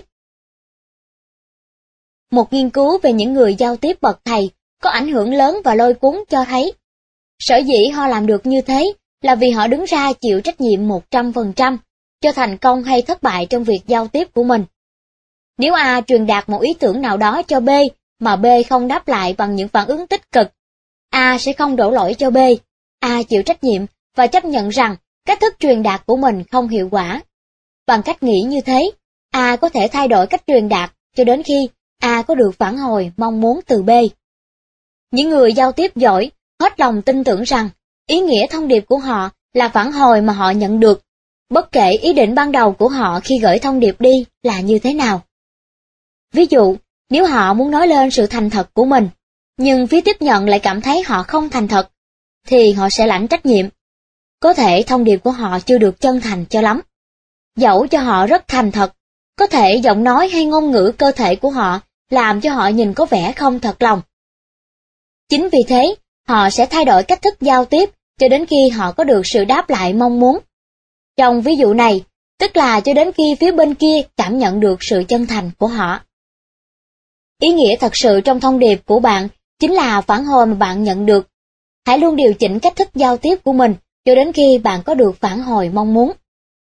A: Một nghiên cứu về những người giao tiếp bậc thầy có ảnh hưởng lớn và lôi cuốn cho thấy, sở dĩ họ làm được như thế là vì họ đứng ra chịu trách nhiệm 100% cho thành công hay thất bại trong việc giao tiếp của mình. Nếu A truyền đạt một ý tưởng nào đó cho B mà B không đáp lại bằng những phản ứng tích cực, A sẽ không đổ lỗi cho B. A chịu trách nhiệm và chấp nhận rằng cách thức truyền đạt của mình không hiệu quả. Bằng cách nghĩ như thế, A có thể thay đổi cách truyền đạt cho đến khi A có được phản hồi mong muốn từ B. Những người giao tiếp giỏi hết lòng tin tưởng rằng ý nghĩa thông điệp của họ là phản hồi mà họ nhận được, bất kể ý định ban đầu của họ khi gửi thông điệp đi là như thế nào. Ví dụ, nếu họ muốn nói lên sự thành thật của mình, nhưng phía tiếp nhận lại cảm thấy họ không thành thật, thì họ sẽ lãnh trách nhiệm. Có thể thông điệp của họ chưa được chân thành cho lắm. Dẫu cho họ rất thành thật, có thể giọng nói hay ngôn ngữ cơ thể của họ làm cho họ nhìn có vẻ không thật lòng. Chính vì thế, họ sẽ thay đổi cách thức giao tiếp cho đến khi họ có được sự đáp lại mong muốn. Trong ví dụ này, tức là cho đến khi phía bên kia cảm nhận được sự chân thành của họ. Ý nghĩa thật sự trong thông điệp của bạn chính là phản hồi mà bạn nhận được. Hãy luôn điều chỉnh cách thức giao tiếp của mình cho đến khi bạn có được phản hồi mong muốn.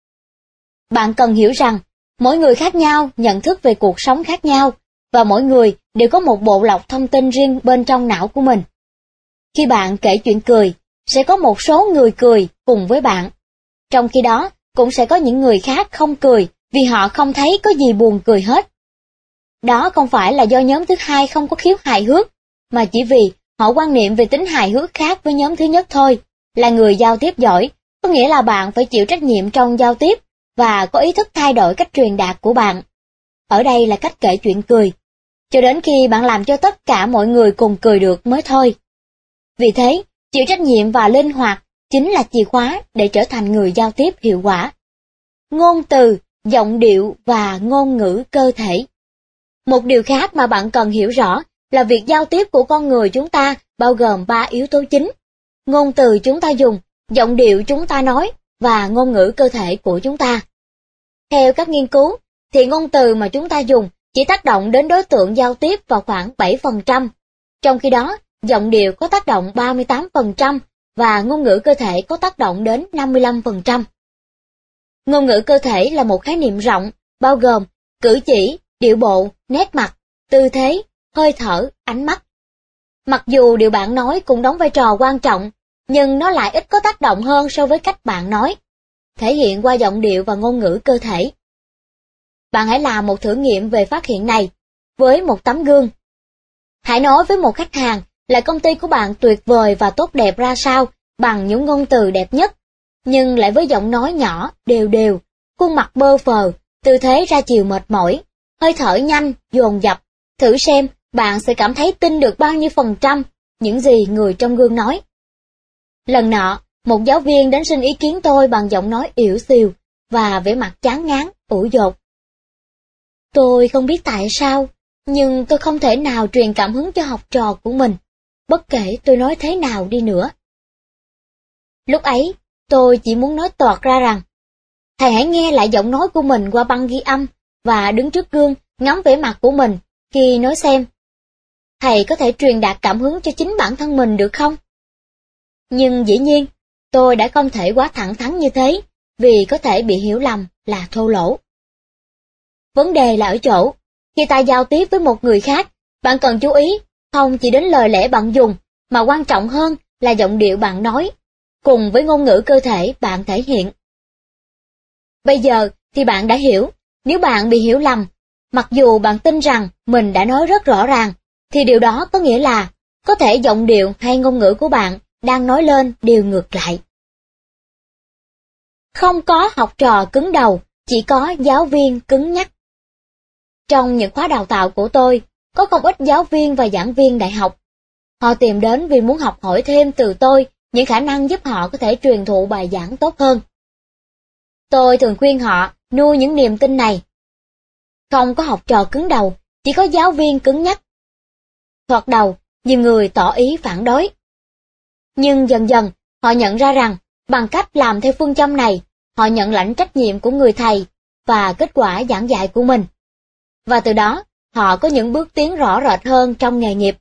A: Bạn cần hiểu rằng, mỗi người khác nhau, nhận thức về cuộc sống khác nhau, và mỗi người đều có một bộ lọc thông tin riêng bên trong não của mình. Khi bạn kể chuyện cười, sẽ có một số người cười cùng với bạn. Trong khi đó, cũng sẽ có những người khác không cười vì họ không thấy có gì buồn cười hết. Đó không phải là do nhóm thứ hai không có khiếu hài hước, mà chỉ vì họ quan niệm về tính hài hước khác với nhóm thứ nhất thôi. Là người giao tiếp giỏi, có nghĩa là bạn phải chịu trách nhiệm trong giao tiếp và có ý thức thay đổi cách truyền đạt của bạn. Ở đây là cách kể chuyện cười, cho đến khi bạn làm cho tất cả mọi người cùng cười được mới thôi. Vì thế, chịu trách nhiệm và linh hoạt chính là chìa khóa để trở thành người giao tiếp hiệu quả. Ngôn từ, giọng điệu và ngôn ngữ cơ thể. Một điều khác mà bạn cần hiểu rõ là việc giao tiếp của con người chúng ta bao gồm 3 yếu tố chính: ngôn từ chúng ta dùng, giọng điệu chúng ta nói và ngôn ngữ cơ thể của chúng ta. Theo các nghiên cứu, thì ngôn từ mà chúng ta dùng chỉ tác động đến đối tượng giao tiếp vào khoảng 7%, trong khi đó giọng điệu có tác động 38% và ngôn ngữ cơ thể có tác động đến 55%. Ngôn ngữ cơ thể là một khái niệm rộng, bao gồm cử chỉ, điệu bộ, nét mặt, tư thế, hơi thở, ánh mắt. Mặc dù điều bạn nói cũng đóng vai trò quan trọng, nhưng nó lại ít có tác động hơn so với cách bạn nói, thể hiện qua giọng điệu và ngôn ngữ cơ thể. Bạn hãy làm một thử nghiệm về phát hiện này với một tấm gương. Hãy nói với một khách hàng là công ty của bạn tuyệt vời và tốt đẹp ra sao bằng những ngôn từ đẹp nhất, nhưng lại với giọng nói nhỏ, đều đều, khuôn mặt bơ phờ, tư thế ra chiều mệt mỏi, hơi thở nhanh, dồn dập. Thử xem bạn sẽ cảm thấy tin được bao nhiêu % những gì người trong gương nói. Lần nọ, một giáo viên đến xin ý kiến tôi bằng giọng nói ỉu xìu và vẻ mặt chán ngán, ủ dột. Tôi không biết tại sao, nhưng tôi không thể nào truyền cảm hứng cho học trò của mình, bất kể tôi nói thế nào đi nữa. Lúc ấy, tôi chỉ muốn nói toạc ra rằng, thầy hãy nghe lại giọng nói của mình qua băng ghi âm và đứng trước gương ngắm vẻ mặt của mình khi nói xem. Thầy có thể truyền đạt cảm hứng cho chính bản thân mình được không? Nhưng dĩ nhiên, tôi đã không thể quá thẳng thắn như thế, vì có thể bị hiểu lầm là thô lỗ. Vấn đề là ở chỗ, khi ta giao tiếp với một người khác, bạn cần chú ý không chỉ đến lời lẽ bạn dùng, mà quan trọng hơn là giọng điệu bạn nói, cùng với ngôn ngữ cơ thể bạn thể hiện. Bây giờ thì bạn đã hiểu, nếu bạn bị hiểu lầm, mặc dù bạn tin rằng mình đã nói rất rõ ràng, thì điều đó có nghĩa là có thể giọng điệu hay ngôn ngữ của bạn đang nói lên điều ngược lại. Không có học trò cứng đầu, chỉ có giáo viên cứng nhắc. Trong những khóa đào tạo của tôi, có không ít giáo viên và giảng viên đại học. Họ tìm đến vì muốn học hỏi thêm từ tôi những khả năng giúp họ có thể truyền thụ bài giảng tốt hơn. Tôi thường khuyên họ nuôi những niềm tin này. Không có học trò cứng đầu, chỉ có giáo viên cứng nhắc. Thoạt đầu, nhiều người tỏ ý phản đối. Nhưng dần dần, họ nhận ra rằng, bằng cách làm theo phương châm này, họ nhận lãnh trách nhiệm của người thầy và kết quả giảng dạy của mình. Và từ đó, họ có những bước tiến rõ rệt hơn trong nghề nghiệp.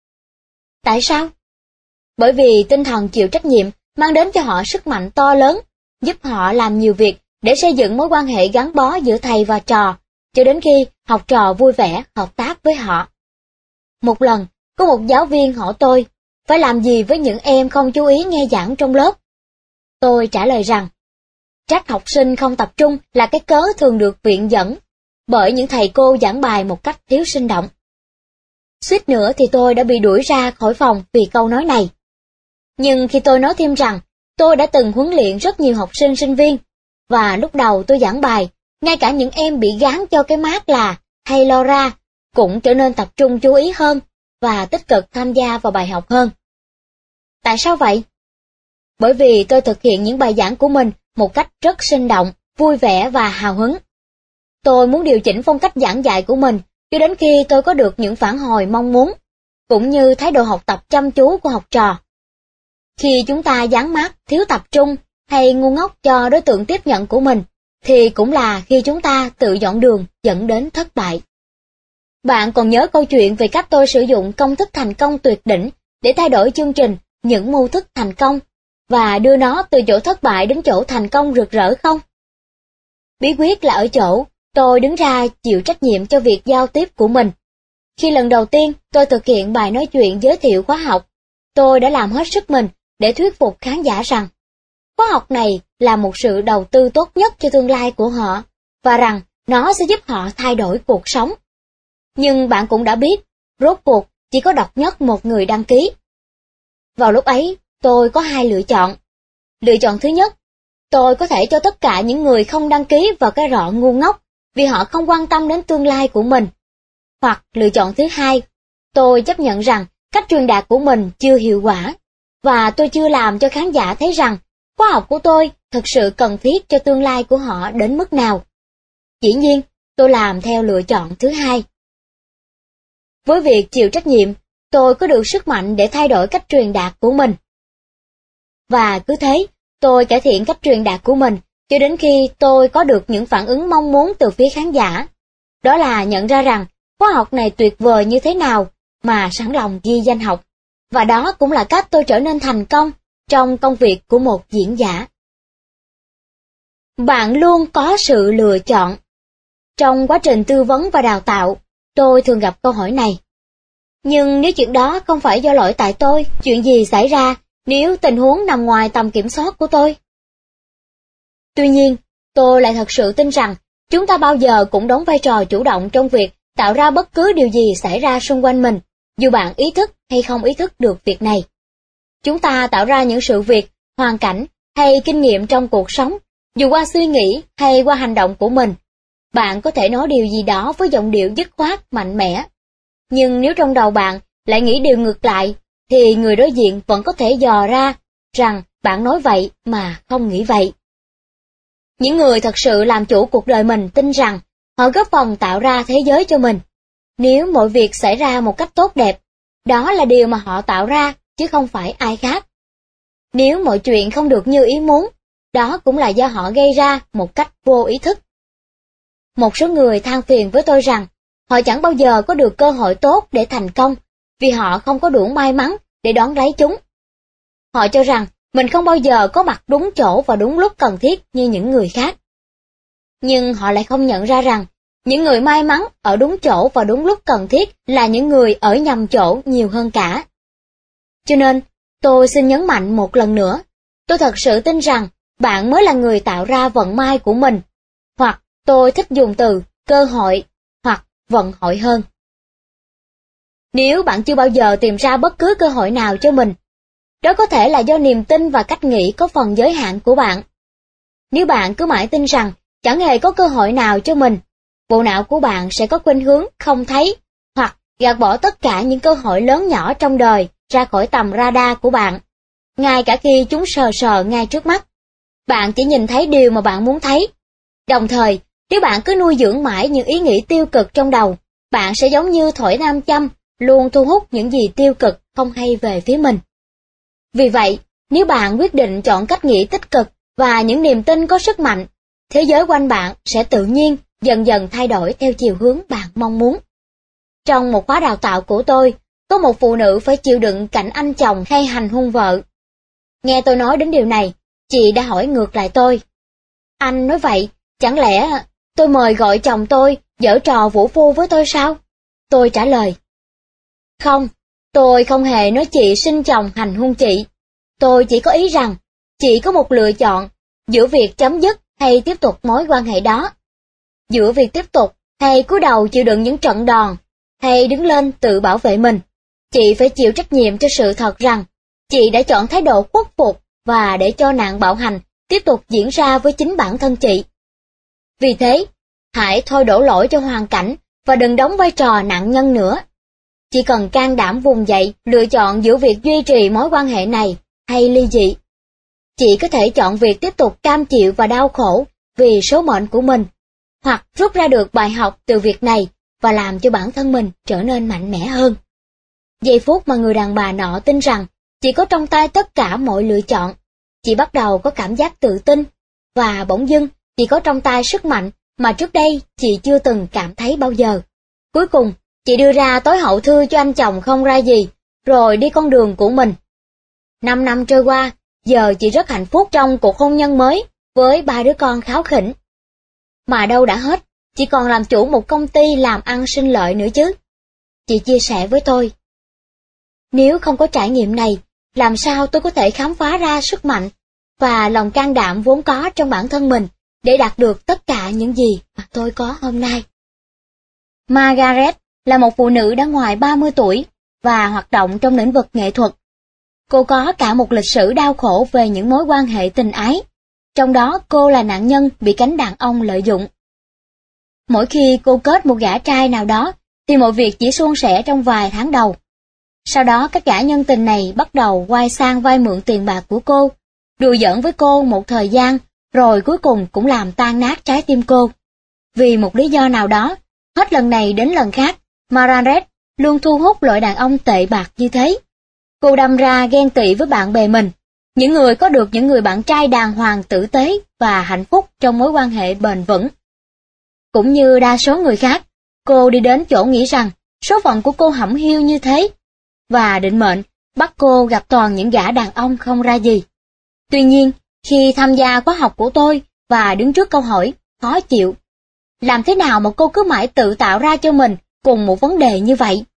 A: Tại sao? Bởi vì tinh thần chịu trách nhiệm mang đến cho họ sức mạnh to lớn, giúp họ làm nhiều việc để xây dựng mối quan hệ gắn bó giữa thầy và trò, cho đến khi học trò vui vẻ hợp tác với họ. Một lần, có một giáo viên hỏi tôi, phải làm gì với những em không chú ý nghe giảng trong lớp? Tôi trả lời rằng, trách học sinh không tập trung là cái cớ thường được viện dẫn bởi những thầy cô giảng bài một cách thiếu sinh động. Suýt nữa thì tôi đã bị đuổi ra khỏi phòng vì câu nói này. Nhưng khi tôi nói thêm rằng, tôi đã từng huấn luyện rất nhiều học sinh sinh viên, và lúc đầu tôi giảng bài, ngay cả những em bị gán cho cái mác là hay lo ra, cũng trở nên tập trung chú ý hơn, và tích cực tham gia vào bài học hơn. Tại sao vậy? Bởi vì tôi thực hiện những bài giảng của mình một cách rất sinh động, vui vẻ và hào hứng. Tôi muốn điều chỉnh phong cách giảng dạy của mình cho đến khi tôi có được những phản hồi mong muốn, cũng như thái độ học tập chăm chú của học trò. Khi chúng ta dán mác thiếu tập trung hay ngu ngốc cho đối tượng tiếp nhận của mình, thì cũng là khi chúng ta tự dọn đường dẫn đến thất bại. Bạn còn nhớ câu chuyện về cách tôi sử dụng công thức thành công tuyệt đỉnh để thay đổi chương trình những mưu thức thành công và đưa nó từ chỗ thất bại đến chỗ thành công rực rỡ không? Bí quyết là ở chỗ, tôi đứng ra chịu trách nhiệm cho việc giao tiếp của mình. Khi lần đầu tiên tôi thực hiện bài nói chuyện giới thiệu khóa học, tôi đã làm hết sức mình để thuyết phục khán giả rằng khóa học này là một sự đầu tư tốt nhất cho tương lai của họ, và rằng nó sẽ giúp họ thay đổi cuộc sống. Nhưng bạn cũng đã biết, rốt cuộc chỉ có độc nhất một người đăng ký. Vào lúc ấy, tôi có hai lựa chọn. Lựa chọn thứ nhất, tôi có thể cho tất cả những người không đăng ký vào cái rọ ngu ngốc vì họ không quan tâm đến tương lai của mình. Hoặc lựa chọn thứ hai, tôi chấp nhận rằng cách truyền đạt của mình chưa hiệu quả, và tôi chưa làm cho khán giả thấy rằng khóa học của tôi thực sự cần thiết cho tương lai của họ đến mức nào. Dĩ nhiên, tôi làm theo lựa chọn thứ hai. Với việc chịu trách nhiệm, tôi có được sức mạnh để thay đổi cách truyền đạt của mình. Và cứ thế, tôi cải thiện cách truyền đạt của mình cho đến khi tôi có được những phản ứng mong muốn từ phía khán giả. Đó là nhận ra rằng khóa học này tuyệt vời như thế nào mà sẵn lòng ghi danh học. Và đó cũng là cách tôi trở nên thành công trong công việc của một diễn giả. Bạn luôn có sự lựa chọn. Trong quá trình tư vấn và đào tạo, tôi thường gặp câu hỏi này. Nhưng nếu chuyện đó không phải do lỗi tại tôi, chuyện gì xảy ra nếu tình huống nằm ngoài tầm kiểm soát của tôi? Tuy nhiên, tôi lại thật sự tin rằng chúng ta bao giờ cũng đóng vai trò chủ động trong việc tạo ra bất cứ điều gì xảy ra xung quanh mình, dù bạn ý thức hay không ý thức được việc này. Chúng ta tạo ra những sự việc, hoàn cảnh hay kinh nghiệm trong cuộc sống, dù qua suy nghĩ hay qua hành động của mình. Bạn có thể nói điều gì đó với giọng điệu dứt khoát, mạnh mẽ. Nhưng nếu trong đầu bạn lại nghĩ điều ngược lại, thì người đối diện vẫn có thể dò ra rằng bạn nói vậy mà không nghĩ vậy. Những người thật sự làm chủ cuộc đời mình tin rằng họ góp phần tạo ra thế giới cho mình. Nếu mọi việc xảy ra một cách tốt đẹp, đó là điều mà họ tạo ra, chứ không phải ai khác. Nếu mọi chuyện không được như ý muốn, đó cũng là do họ gây ra một cách vô ý thức. Một số người than phiền với tôi rằng họ chẳng bao giờ có được cơ hội tốt để thành công vì họ không có đủ may mắn để đón lấy chúng. Họ cho rằng mình không bao giờ có mặt đúng chỗ và đúng lúc cần thiết như những người khác. Nhưng họ lại không nhận ra rằng những người may mắn ở đúng chỗ và đúng lúc cần thiết là những người ở nhầm chỗ nhiều hơn cả. Cho nên, tôi xin nhấn mạnh một lần nữa, tôi thật sự tin rằng bạn mới là người tạo ra vận may của mình, hoặc tôi thích dùng từ cơ hội, hoặc vận hội hơn. Nếu bạn chưa bao giờ tìm ra bất cứ cơ hội nào cho mình, đó có thể là do niềm tin và cách nghĩ có phần giới hạn của bạn. Nếu bạn cứ mãi tin rằng chẳng hề có cơ hội nào cho mình, bộ não của bạn sẽ có khuynh hướng không thấy, hoặc gạt bỏ tất cả những cơ hội lớn nhỏ trong đời ra khỏi tầm radar của bạn, ngay cả khi chúng sờ sờ ngay trước mắt. Bạn chỉ nhìn thấy điều mà bạn muốn thấy. Đồng thời, nếu bạn cứ nuôi dưỡng mãi những ý nghĩ tiêu cực trong đầu, bạn sẽ giống như thổi nam châm, luôn thu hút những gì tiêu cực không hay về phía mình. Vì vậy, nếu bạn quyết định chọn cách nghĩ tích cực và những niềm tin có sức mạnh, thế giới quanh bạn sẽ tự nhiên dần dần thay đổi theo chiều hướng bạn mong muốn. Trong một khóa đào tạo của tôi, có một phụ nữ phải chịu đựng cảnh anh chồng hay hành hung vợ. Nghe tôi nói đến điều này, chị đã hỏi ngược lại tôi. Anh nói vậy, chẳng lẽ tôi mời gọi chồng tôi giở trò vũ phu với tôi sao? Tôi trả lời. Không, tôi không hề nói chị xin chồng hành hung chị. Tôi chỉ có ý rằng, chị có một lựa chọn giữa việc chấm dứt hay tiếp tục mối quan hệ đó. Giữa việc tiếp tục hay cúi đầu chịu đựng những trận đòn, hay đứng lên tự bảo vệ mình, chị phải chịu trách nhiệm cho sự thật rằng chị đã chọn thái độ khuất phục và để cho nạn bạo hành tiếp tục diễn ra với chính bản thân chị. Vì thế, hãy thôi đổ lỗi cho hoàn cảnh và đừng đóng vai trò nạn nhân nữa. Chỉ cần can đảm vùng dậy lựa chọn giữa việc duy trì mối quan hệ này hay ly dị. Chị có thể chọn việc tiếp tục cam chịu và đau khổ vì số mệnh của mình, hoặc rút ra được bài học từ việc này và làm cho bản thân mình trở nên mạnh mẽ hơn. Giây phút mà người đàn bà nọ tin rằng chị có trong tay tất cả mọi lựa chọn, chị bắt đầu có cảm giác tự tin, và bỗng dưng chị có trong tay sức mạnh mà trước đây chị chưa từng cảm thấy bao giờ. Cuối cùng, chị đưa ra tối hậu thư cho anh chồng không ra gì, rồi đi con đường của mình. 5 năm trôi qua, giờ chị rất hạnh phúc trong cuộc hôn nhân mới với 3 đứa con kháu khỉnh. Mà đâu đã hết, chị còn làm chủ một công ty làm ăn sinh lợi nữa chứ. Chị chia sẻ với tôi. Nếu không có trải nghiệm này, làm sao tôi có thể khám phá ra sức mạnh và lòng can đảm vốn có trong bản thân mình để đạt được tất cả những gì mà tôi có hôm nay. Margaret là một phụ nữ đã ngoài 30 tuổi và hoạt động trong lĩnh vực nghệ thuật. Cô có cả một lịch sử đau khổ về những mối quan hệ tình ái, trong đó cô là nạn nhân bị cánh đàn ông lợi dụng. Mỗi khi cô kết một gã trai nào đó, thì mọi việc chỉ suôn sẻ trong vài tháng đầu. Sau đó các gã nhân tình này bắt đầu quay sang vay mượn tiền bạc của cô, đùa giỡn với cô một thời gian, rồi cuối cùng cũng làm tan nát trái tim cô. Vì một lý do nào đó, hết lần này đến lần khác, Margaret luôn thu hút loại đàn ông tệ bạc như thế. Cô đâm ra ghen tị với bạn bè mình, những người có được những người bạn trai đàng hoàng tử tế và hạnh phúc trong mối quan hệ bền vững. Cũng như đa số người khác, cô đi đến chỗ nghĩ rằng số phận của cô hẩm hiu như thế, và định mệnh bắt cô gặp toàn những gã đàn ông không ra gì. Tuy nhiên, khi tham gia khóa học của tôi và đứng trước câu hỏi khó chịu, làm thế nào mà cô cứ mãi tự tạo ra cho mình cùng một vấn đề như vậy?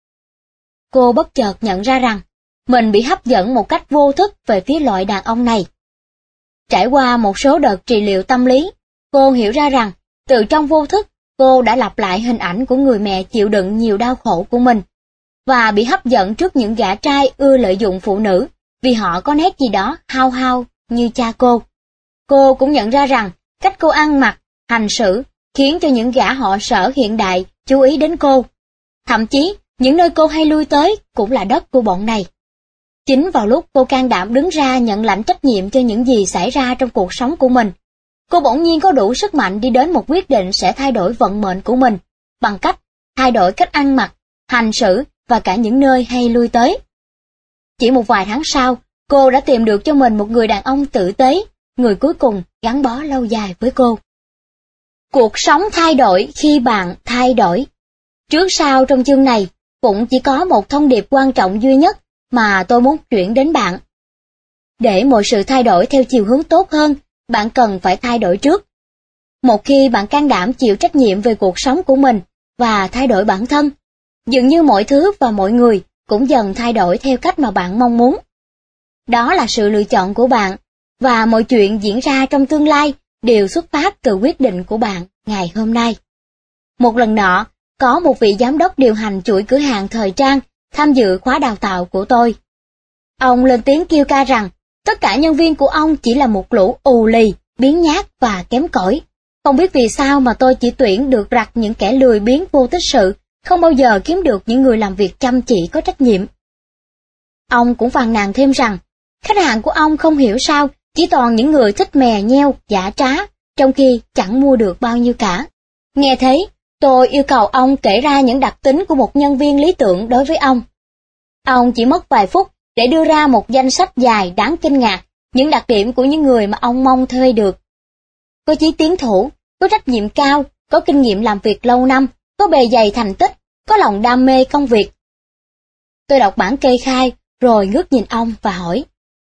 A: Cô bất chợt nhận ra rằng mình bị hấp dẫn một cách vô thức về phía loại đàn ông này. Trải qua một số đợt trị liệu tâm lý, cô hiểu ra rằng từ trong vô thức cô đã lặp lại hình ảnh của người mẹ chịu đựng nhiều đau khổ của mình, và bị hấp dẫn trước những gã trai ưa lợi dụng phụ nữ vì họ có nét gì đó hao hao như cha cô. Cô cũng nhận ra rằng cách cô ăn mặc, hành xử khiến cho những gã họ Sở hiện đại chú ý đến cô. Thậm chí, những nơi cô hay lui tới cũng là đất của bọn này. Chính vào lúc cô can đảm đứng ra nhận lãnh trách nhiệm cho những gì xảy ra trong cuộc sống của mình, cô bỗng nhiên có đủ sức mạnh đi đến một quyết định sẽ thay đổi vận mệnh của mình, bằng cách thay đổi cách ăn mặc, hành xử và cả những nơi hay lui tới. Chỉ một vài tháng sau, cô đã tìm được cho mình một người đàn ông tử tế, người cuối cùng gắn bó lâu dài với cô. Cuộc sống thay đổi khi bạn thay đổi. Trước sau trong chương này, cũng chỉ có một thông điệp quan trọng duy nhất mà tôi muốn chuyển đến bạn. Để mọi sự thay đổi theo chiều hướng tốt hơn, bạn cần phải thay đổi trước. Một khi bạn can đảm chịu trách nhiệm về cuộc sống của mình và thay đổi bản thân, dường như mọi thứ và mọi người cũng dần thay đổi theo cách mà bạn mong muốn. Đó là sự lựa chọn của bạn, và mọi chuyện diễn ra trong tương lai đều xuất phát từ quyết định của bạn ngày hôm nay. Một lần nọ, có một vị giám đốc điều hành chuỗi cửa hàng thời trang tham dự khóa đào tạo của tôi. Ông lên tiếng kêu ca rằng tất cả nhân viên của ông chỉ là một lũ ù lì, biếng nhác và kém cỏi. Không biết vì sao mà tôi chỉ tuyển được rặt những kẻ lười biếng vô tích sự, không bao giờ kiếm được những người làm việc chăm chỉ có trách nhiệm. Ông cũng phàn nàn thêm rằng khách hàng của ông không hiểu sao chỉ toàn những người thích mè nheo, giả trá, trong khi chẳng mua được bao nhiêu cả. Nghe thế, tôi yêu cầu ông kể ra những đặc tính của một nhân viên lý tưởng đối với ông. Ông chỉ mất vài phút để đưa ra một danh sách dài đáng kinh ngạc, những đặc điểm của những người mà ông mong thuê được. Có chí tiến thủ, có trách nhiệm cao, có kinh nghiệm làm việc lâu năm, có bề dày thành tích, có lòng đam mê công việc. Tôi đọc bản kê khai, rồi ngước nhìn ông và hỏi: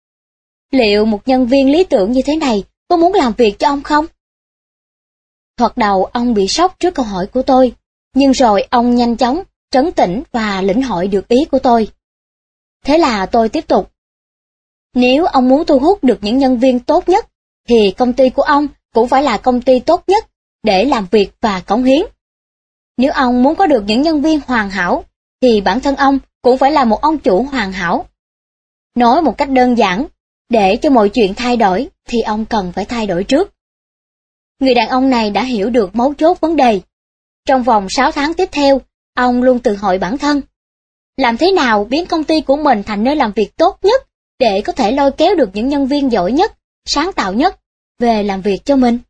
A: liệu một nhân viên lý tưởng như thế này có muốn làm việc cho ông không? Thoạt đầu ông bị sốc trước câu hỏi của tôi, nhưng rồi ông nhanh chóng trấn tĩnh và lĩnh hội được ý của tôi. Thế là tôi tiếp tục: nếu ông muốn thu hút được những nhân viên tốt nhất, thì công ty của ông cũng phải là công ty tốt nhất để làm việc và cống hiến. Nếu ông muốn có được những nhân viên hoàn hảo, thì bản thân ông cũng phải là một ông chủ hoàn hảo. Nói một cách đơn giản, để cho mọi chuyện thay đổi thì ông cần phải thay đổi trước. Người đàn ông này đã hiểu được mấu chốt vấn đề. Trong vòng 6 tháng tiếp theo, ông luôn tự hỏi bản thân: làm thế nào biến công ty của mình thành nơi làm việc tốt nhất để có thể lôi kéo được những nhân viên giỏi nhất, sáng tạo nhất về làm việc cho mình?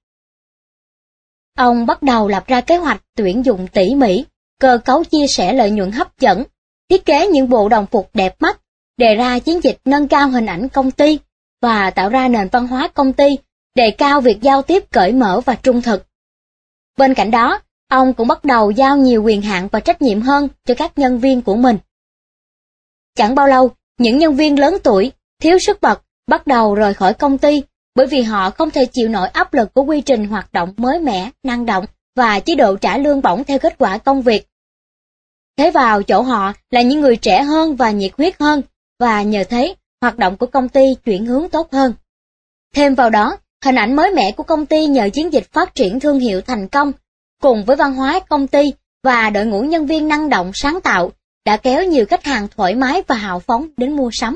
A: Ông bắt đầu lập ra kế hoạch tuyển dụng tỉ mỉ, cơ cấu chia sẻ lợi nhuận hấp dẫn, thiết kế những bộ đồng phục đẹp mắt, đề ra chiến dịch nâng cao hình ảnh công ty và tạo ra nền văn hóa công ty, đề cao việc giao tiếp cởi mở và trung thực. Bên cạnh đó, ông cũng bắt đầu giao nhiều quyền hạn và trách nhiệm hơn cho các nhân viên của mình. Chẳng bao lâu, những nhân viên lớn tuổi, thiếu sức bật bắt đầu rời khỏi công ty bởi vì họ không thể chịu nổi áp lực của quy trình hoạt động mới mẻ, năng động và chế độ trả lương bổng theo kết quả công việc. Thế vào chỗ họ là những người trẻ hơn và nhiệt huyết hơn, và nhờ thế, hoạt động của công ty chuyển hướng tốt hơn. Thêm vào đó, hình ảnh mới mẻ của công ty nhờ chiến dịch phát triển thương hiệu thành công, cùng với văn hóa công ty và đội ngũ nhân viên năng động sáng tạo, đã kéo nhiều khách hàng thoải mái và hào phóng đến mua sắm.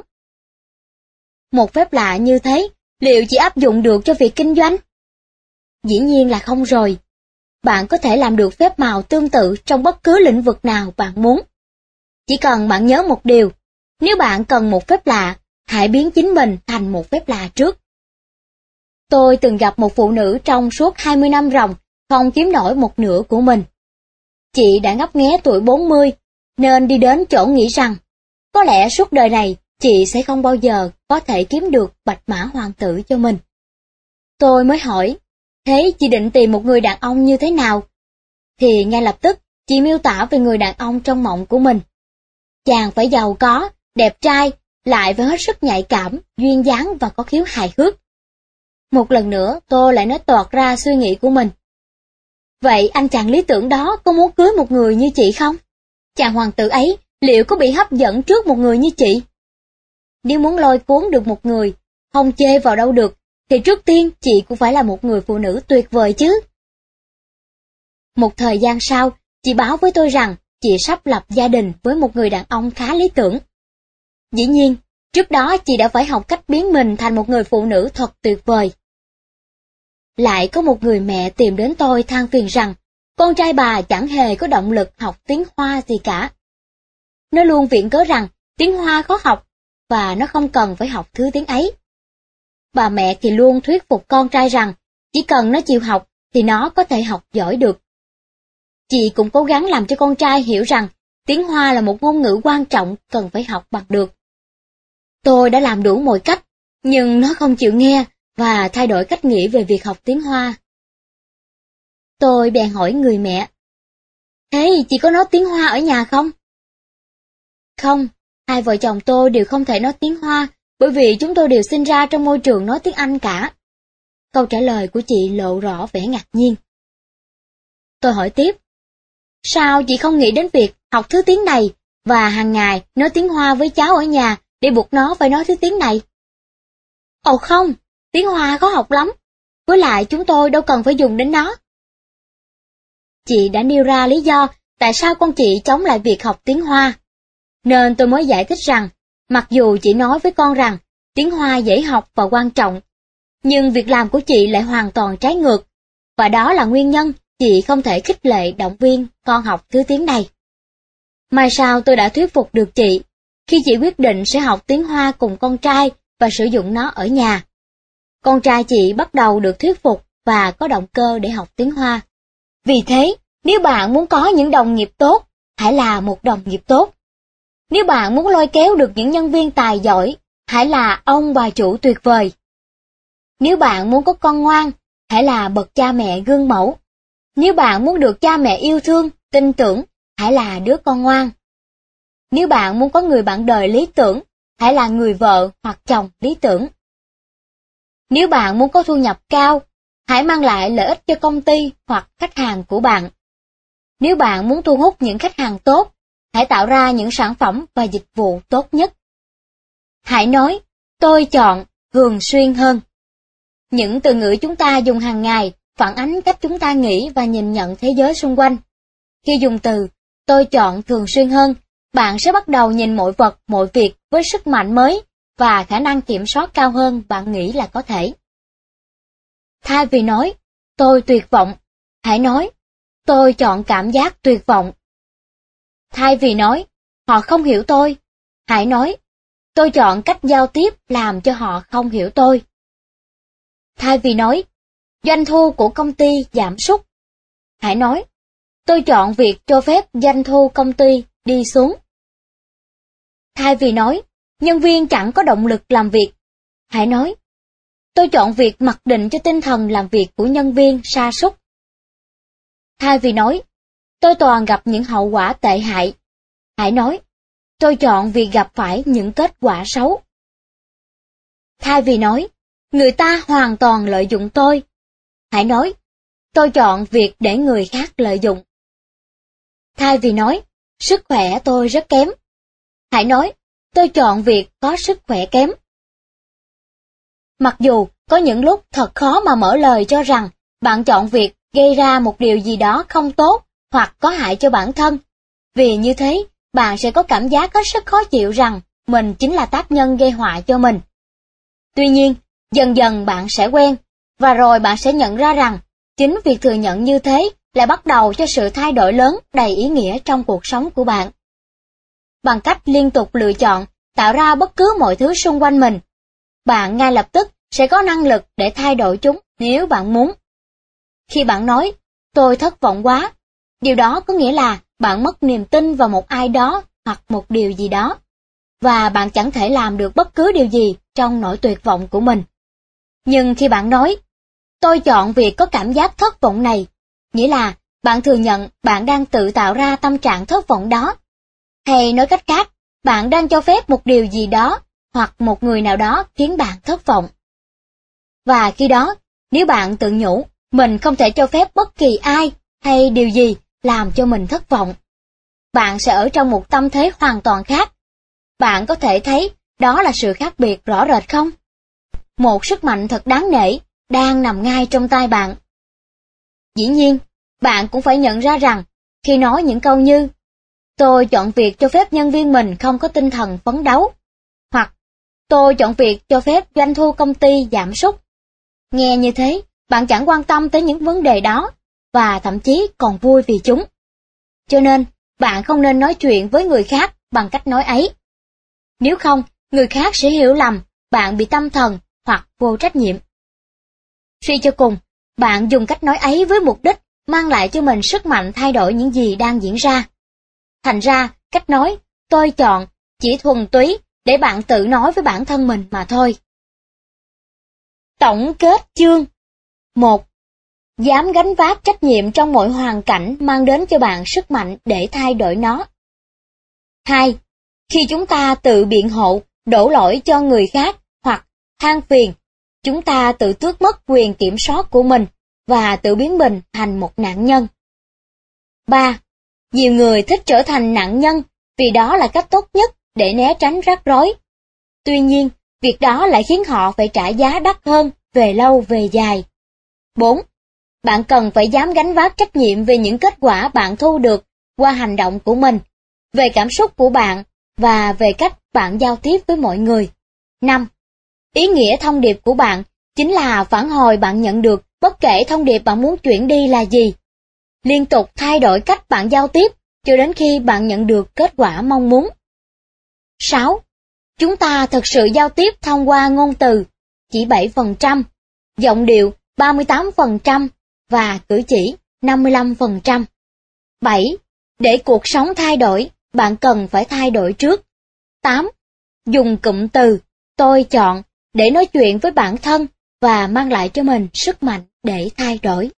A: Một phép lạ như thế, liệu chỉ áp dụng được cho việc kinh doanh? Dĩ nhiên là không rồi. Bạn có thể làm được phép màu tương tự trong bất cứ lĩnh vực nào bạn muốn. Chỉ cần bạn nhớ một điều, nếu bạn cần một phép lạ, hãy biến chính mình thành một phép lạ trước. Tôi từng gặp một phụ nữ trong suốt 20 năm ròng, không kiếm nổi một nửa của mình. Chị đã ngấp nghé tuổi 40, nên đi đến chỗ nghĩ rằng, có lẽ suốt đời này, chị sẽ không bao giờ có thể kiếm được bạch mã hoàng tử cho mình. Tôi mới hỏi, thế chị định tìm một người đàn ông như thế nào? Thì ngay lập tức, chị miêu tả về người đàn ông trong mộng của mình. Chàng phải giàu có, đẹp trai, lại phải hết sức nhạy cảm, duyên dáng và có khiếu hài hước. Một lần nữa, tôi lại nói toạc ra suy nghĩ của mình. Vậy anh chàng lý tưởng đó có muốn cưới một người như chị không? Chàng hoàng tử ấy liệu có bị hấp dẫn trước một người như chị? Nếu muốn lôi cuốn được một người, không chê vào đâu được, thì trước tiên chị cũng phải là một người phụ nữ tuyệt vời chứ. Một thời gian sau, chị báo với tôi rằng chị sắp lập gia đình với một người đàn ông khá lý tưởng. Dĩ nhiên, trước đó chị đã phải học cách biến mình thành một người phụ nữ thật tuyệt vời. Lại có một người mẹ tìm đến tôi than phiền rằng con trai bà chẳng hề có động lực học tiếng Hoa gì cả. Nó luôn viện cớ rằng tiếng Hoa khó học và nó không cần phải học thứ tiếng ấy. Bà mẹ thì luôn thuyết phục con trai rằng chỉ cần nó chịu học thì nó có thể học giỏi được. Chị cũng cố gắng làm cho con trai hiểu rằng tiếng Hoa là một ngôn ngữ quan trọng cần phải học bằng được. Tôi đã làm đủ mọi cách, nhưng nó không chịu nghe và thay đổi cách nghĩ về việc học tiếng Hoa. Tôi bèn hỏi người mẹ, thế chị có nói tiếng Hoa ở nhà không? Không, hai vợ chồng tôi đều không thể nói tiếng Hoa, bởi vì chúng tôi đều sinh ra trong môi trường nói tiếng Anh cả. Câu trả lời của chị lộ rõ vẻ ngạc nhiên. Tôi hỏi tiếp, sao chị không nghĩ đến việc học thứ tiếng này và hàng ngày nói tiếng Hoa với cháu ở nhà để buộc nó phải nói thứ tiếng này? Ồ không, tiếng Hoa khó học lắm, với lại chúng tôi đâu cần phải dùng đến nó. Chị đã nêu ra lý do tại sao con chị chống lại việc học tiếng Hoa, nên tôi mới giải thích rằng, mặc dù chị nói với con rằng tiếng Hoa dễ học và quan trọng, nhưng việc làm của chị lại hoàn toàn trái ngược, và đó là nguyên nhân chị không thể khích lệ động viên con học thứ tiếng này. Mai sau tôi đã thuyết phục được chị, khi chị quyết định sẽ học tiếng Hoa cùng con trai và sử dụng nó ở nhà. Con trai chị bắt đầu được thuyết phục và có động cơ để học tiếng Hoa. Vì thế, nếu bạn muốn có những đồng nghiệp tốt, hãy là một đồng nghiệp tốt. Nếu bạn muốn lôi kéo được những nhân viên tài giỏi, hãy là ông bà chủ tuyệt vời. Nếu bạn muốn có con ngoan, hãy là bậc cha mẹ gương mẫu. Nếu bạn muốn được cha mẹ yêu thương, tin tưởng, hãy là đứa con ngoan. Nếu bạn muốn có người bạn đời lý tưởng, hãy là người vợ hoặc chồng lý tưởng. Nếu bạn muốn có thu nhập cao, hãy mang lại lợi ích cho công ty hoặc khách hàng của bạn. Nếu bạn muốn thu hút những khách hàng tốt, hãy tạo ra những sản phẩm và dịch vụ tốt nhất. Hãy nói, tôi chọn thường xuyên hơn. Những từ ngữ chúng ta dùng hàng ngày phản ánh cách chúng ta nghĩ và nhìn nhận thế giới xung quanh. Khi dùng từ, tôi chọn thường xuyên hơn, bạn sẽ bắt đầu nhìn mọi vật, mọi việc với sức mạnh mới và khả năng kiểm soát cao hơn bạn nghĩ là có thể. Thay vì nói, tôi tuyệt vọng, hãy nói, tôi chọn cảm giác tuyệt vọng. Thay vì nói, họ không hiểu tôi, hãy nói, tôi chọn cách giao tiếp làm cho họ không hiểu tôi. Thay vì nói, doanh thu của công ty giảm sút, hãy nói, tôi chọn việc cho phép doanh thu công ty đi xuống. Thay vì nói, nhân viên chẳng có động lực làm việc, hãy nói, tôi chọn việc mặc định cho tinh thần làm việc của nhân viên sa sút. Thay vì nói, tôi toàn gặp những hậu quả tệ hại, hãy nói, tôi chọn việc gặp phải những kết quả xấu. Thay vì nói, người ta hoàn toàn lợi dụng tôi. Hãy nói, tôi chọn việc để người khác lợi dụng. Thay vì nói, sức khỏe tôi rất kém, hãy nói, tôi chọn việc có sức khỏe kém. Mặc dù có những lúc thật khó mà mở lời cho rằng bạn chọn việc gây ra một điều gì đó không tốt hoặc có hại cho bản thân, vì như thế bạn sẽ có cảm giác hết sức khó chịu rằng mình chính là tác nhân gây họa cho mình. Tuy nhiên, dần dần bạn sẽ quen, và rồi bạn sẽ nhận ra rằng chính việc thừa nhận như thế là bắt đầu cho sự thay đổi lớn đầy ý nghĩa trong cuộc sống của bạn. Bằng cách liên tục lựa chọn, tạo ra bất cứ mọi thứ xung quanh mình, bạn ngay lập tức sẽ có năng lực để thay đổi chúng nếu bạn muốn. Khi bạn nói, tôi thất vọng quá, điều đó có nghĩa là bạn mất niềm tin vào một ai đó hoặc một điều gì đó, và bạn chẳng thể làm được bất cứ điều gì trong nỗi tuyệt vọng của mình. Nhưng khi bạn nói, tôi chọn việc có cảm giác thất vọng này, nghĩa là bạn thừa nhận bạn đang tự tạo ra tâm trạng thất vọng đó. Hay nói cách khác, bạn đang cho phép một điều gì đó hoặc một người nào đó khiến bạn thất vọng. Và khi đó, nếu bạn tự nhủ, mình không thể cho phép bất kỳ ai hay điều gì làm cho mình thất vọng, bạn sẽ ở trong một tâm thế hoàn toàn khác. Bạn có thể thấy đó là sự khác biệt rõ rệt không? Một sức mạnh thật đáng nể đang nằm ngay trong tay bạn. Dĩ nhiên, bạn cũng phải nhận ra rằng, khi nói những câu như tôi chọn việc cho phép nhân viên mình không có tinh thần phấn đấu, hoặc tôi chọn việc cho phép doanh thu công ty giảm sút, nghe như thế, bạn chẳng quan tâm tới những vấn đề đó, và thậm chí còn vui vì chúng. Cho nên, bạn không nên nói chuyện với người khác bằng cách nói ấy. Nếu không, người khác sẽ hiểu lầm bạn bị tâm thần hoặc vô trách nhiệm. Suy cho cùng, bạn dùng cách nói ấy với mục đích mang lại cho mình sức mạnh thay đổi những gì đang diễn ra. Thành ra, cách nói, tôi chọn, chỉ thuần túy để bạn tự nói với bản thân mình mà thôi. Tổng kết chương 1. Dám gánh vác trách nhiệm trong mọi hoàn cảnh mang đến cho bạn sức mạnh để thay đổi nó. 2. Khi chúng ta tự biện hộ, đổ lỗi cho người khác hoặc than phiền, chúng ta tự tước mất quyền kiểm soát của mình và tự biến mình thành một nạn nhân. 3. Nhiều người thích trở thành nạn nhân vì đó là cách tốt nhất để né tránh rắc rối. Tuy nhiên, việc đó lại khiến họ phải trả giá đắt hơn về lâu về dài. 4. Bạn cần phải dám gánh vác trách nhiệm về những kết quả bạn thu được qua hành động của mình, về cảm xúc của bạn và về cách bạn giao tiếp với mọi người. 5. Ý nghĩa thông điệp của bạn chính là phản hồi bạn nhận được bất kể thông điệp bạn muốn chuyển đi là gì. Liên tục thay đổi cách bạn giao tiếp cho đến khi bạn nhận được kết quả mong muốn. 6. Chúng ta thực sự giao tiếp thông qua ngôn từ chỉ 7%, giọng điệu 38% và cử chỉ 55%. 7. Để cuộc sống thay đổi, bạn cần phải thay đổi trước. 8. Dùng cụm từ tôi chọn để nói chuyện với bản thân và mang lại cho mình sức mạnh để thay đổi.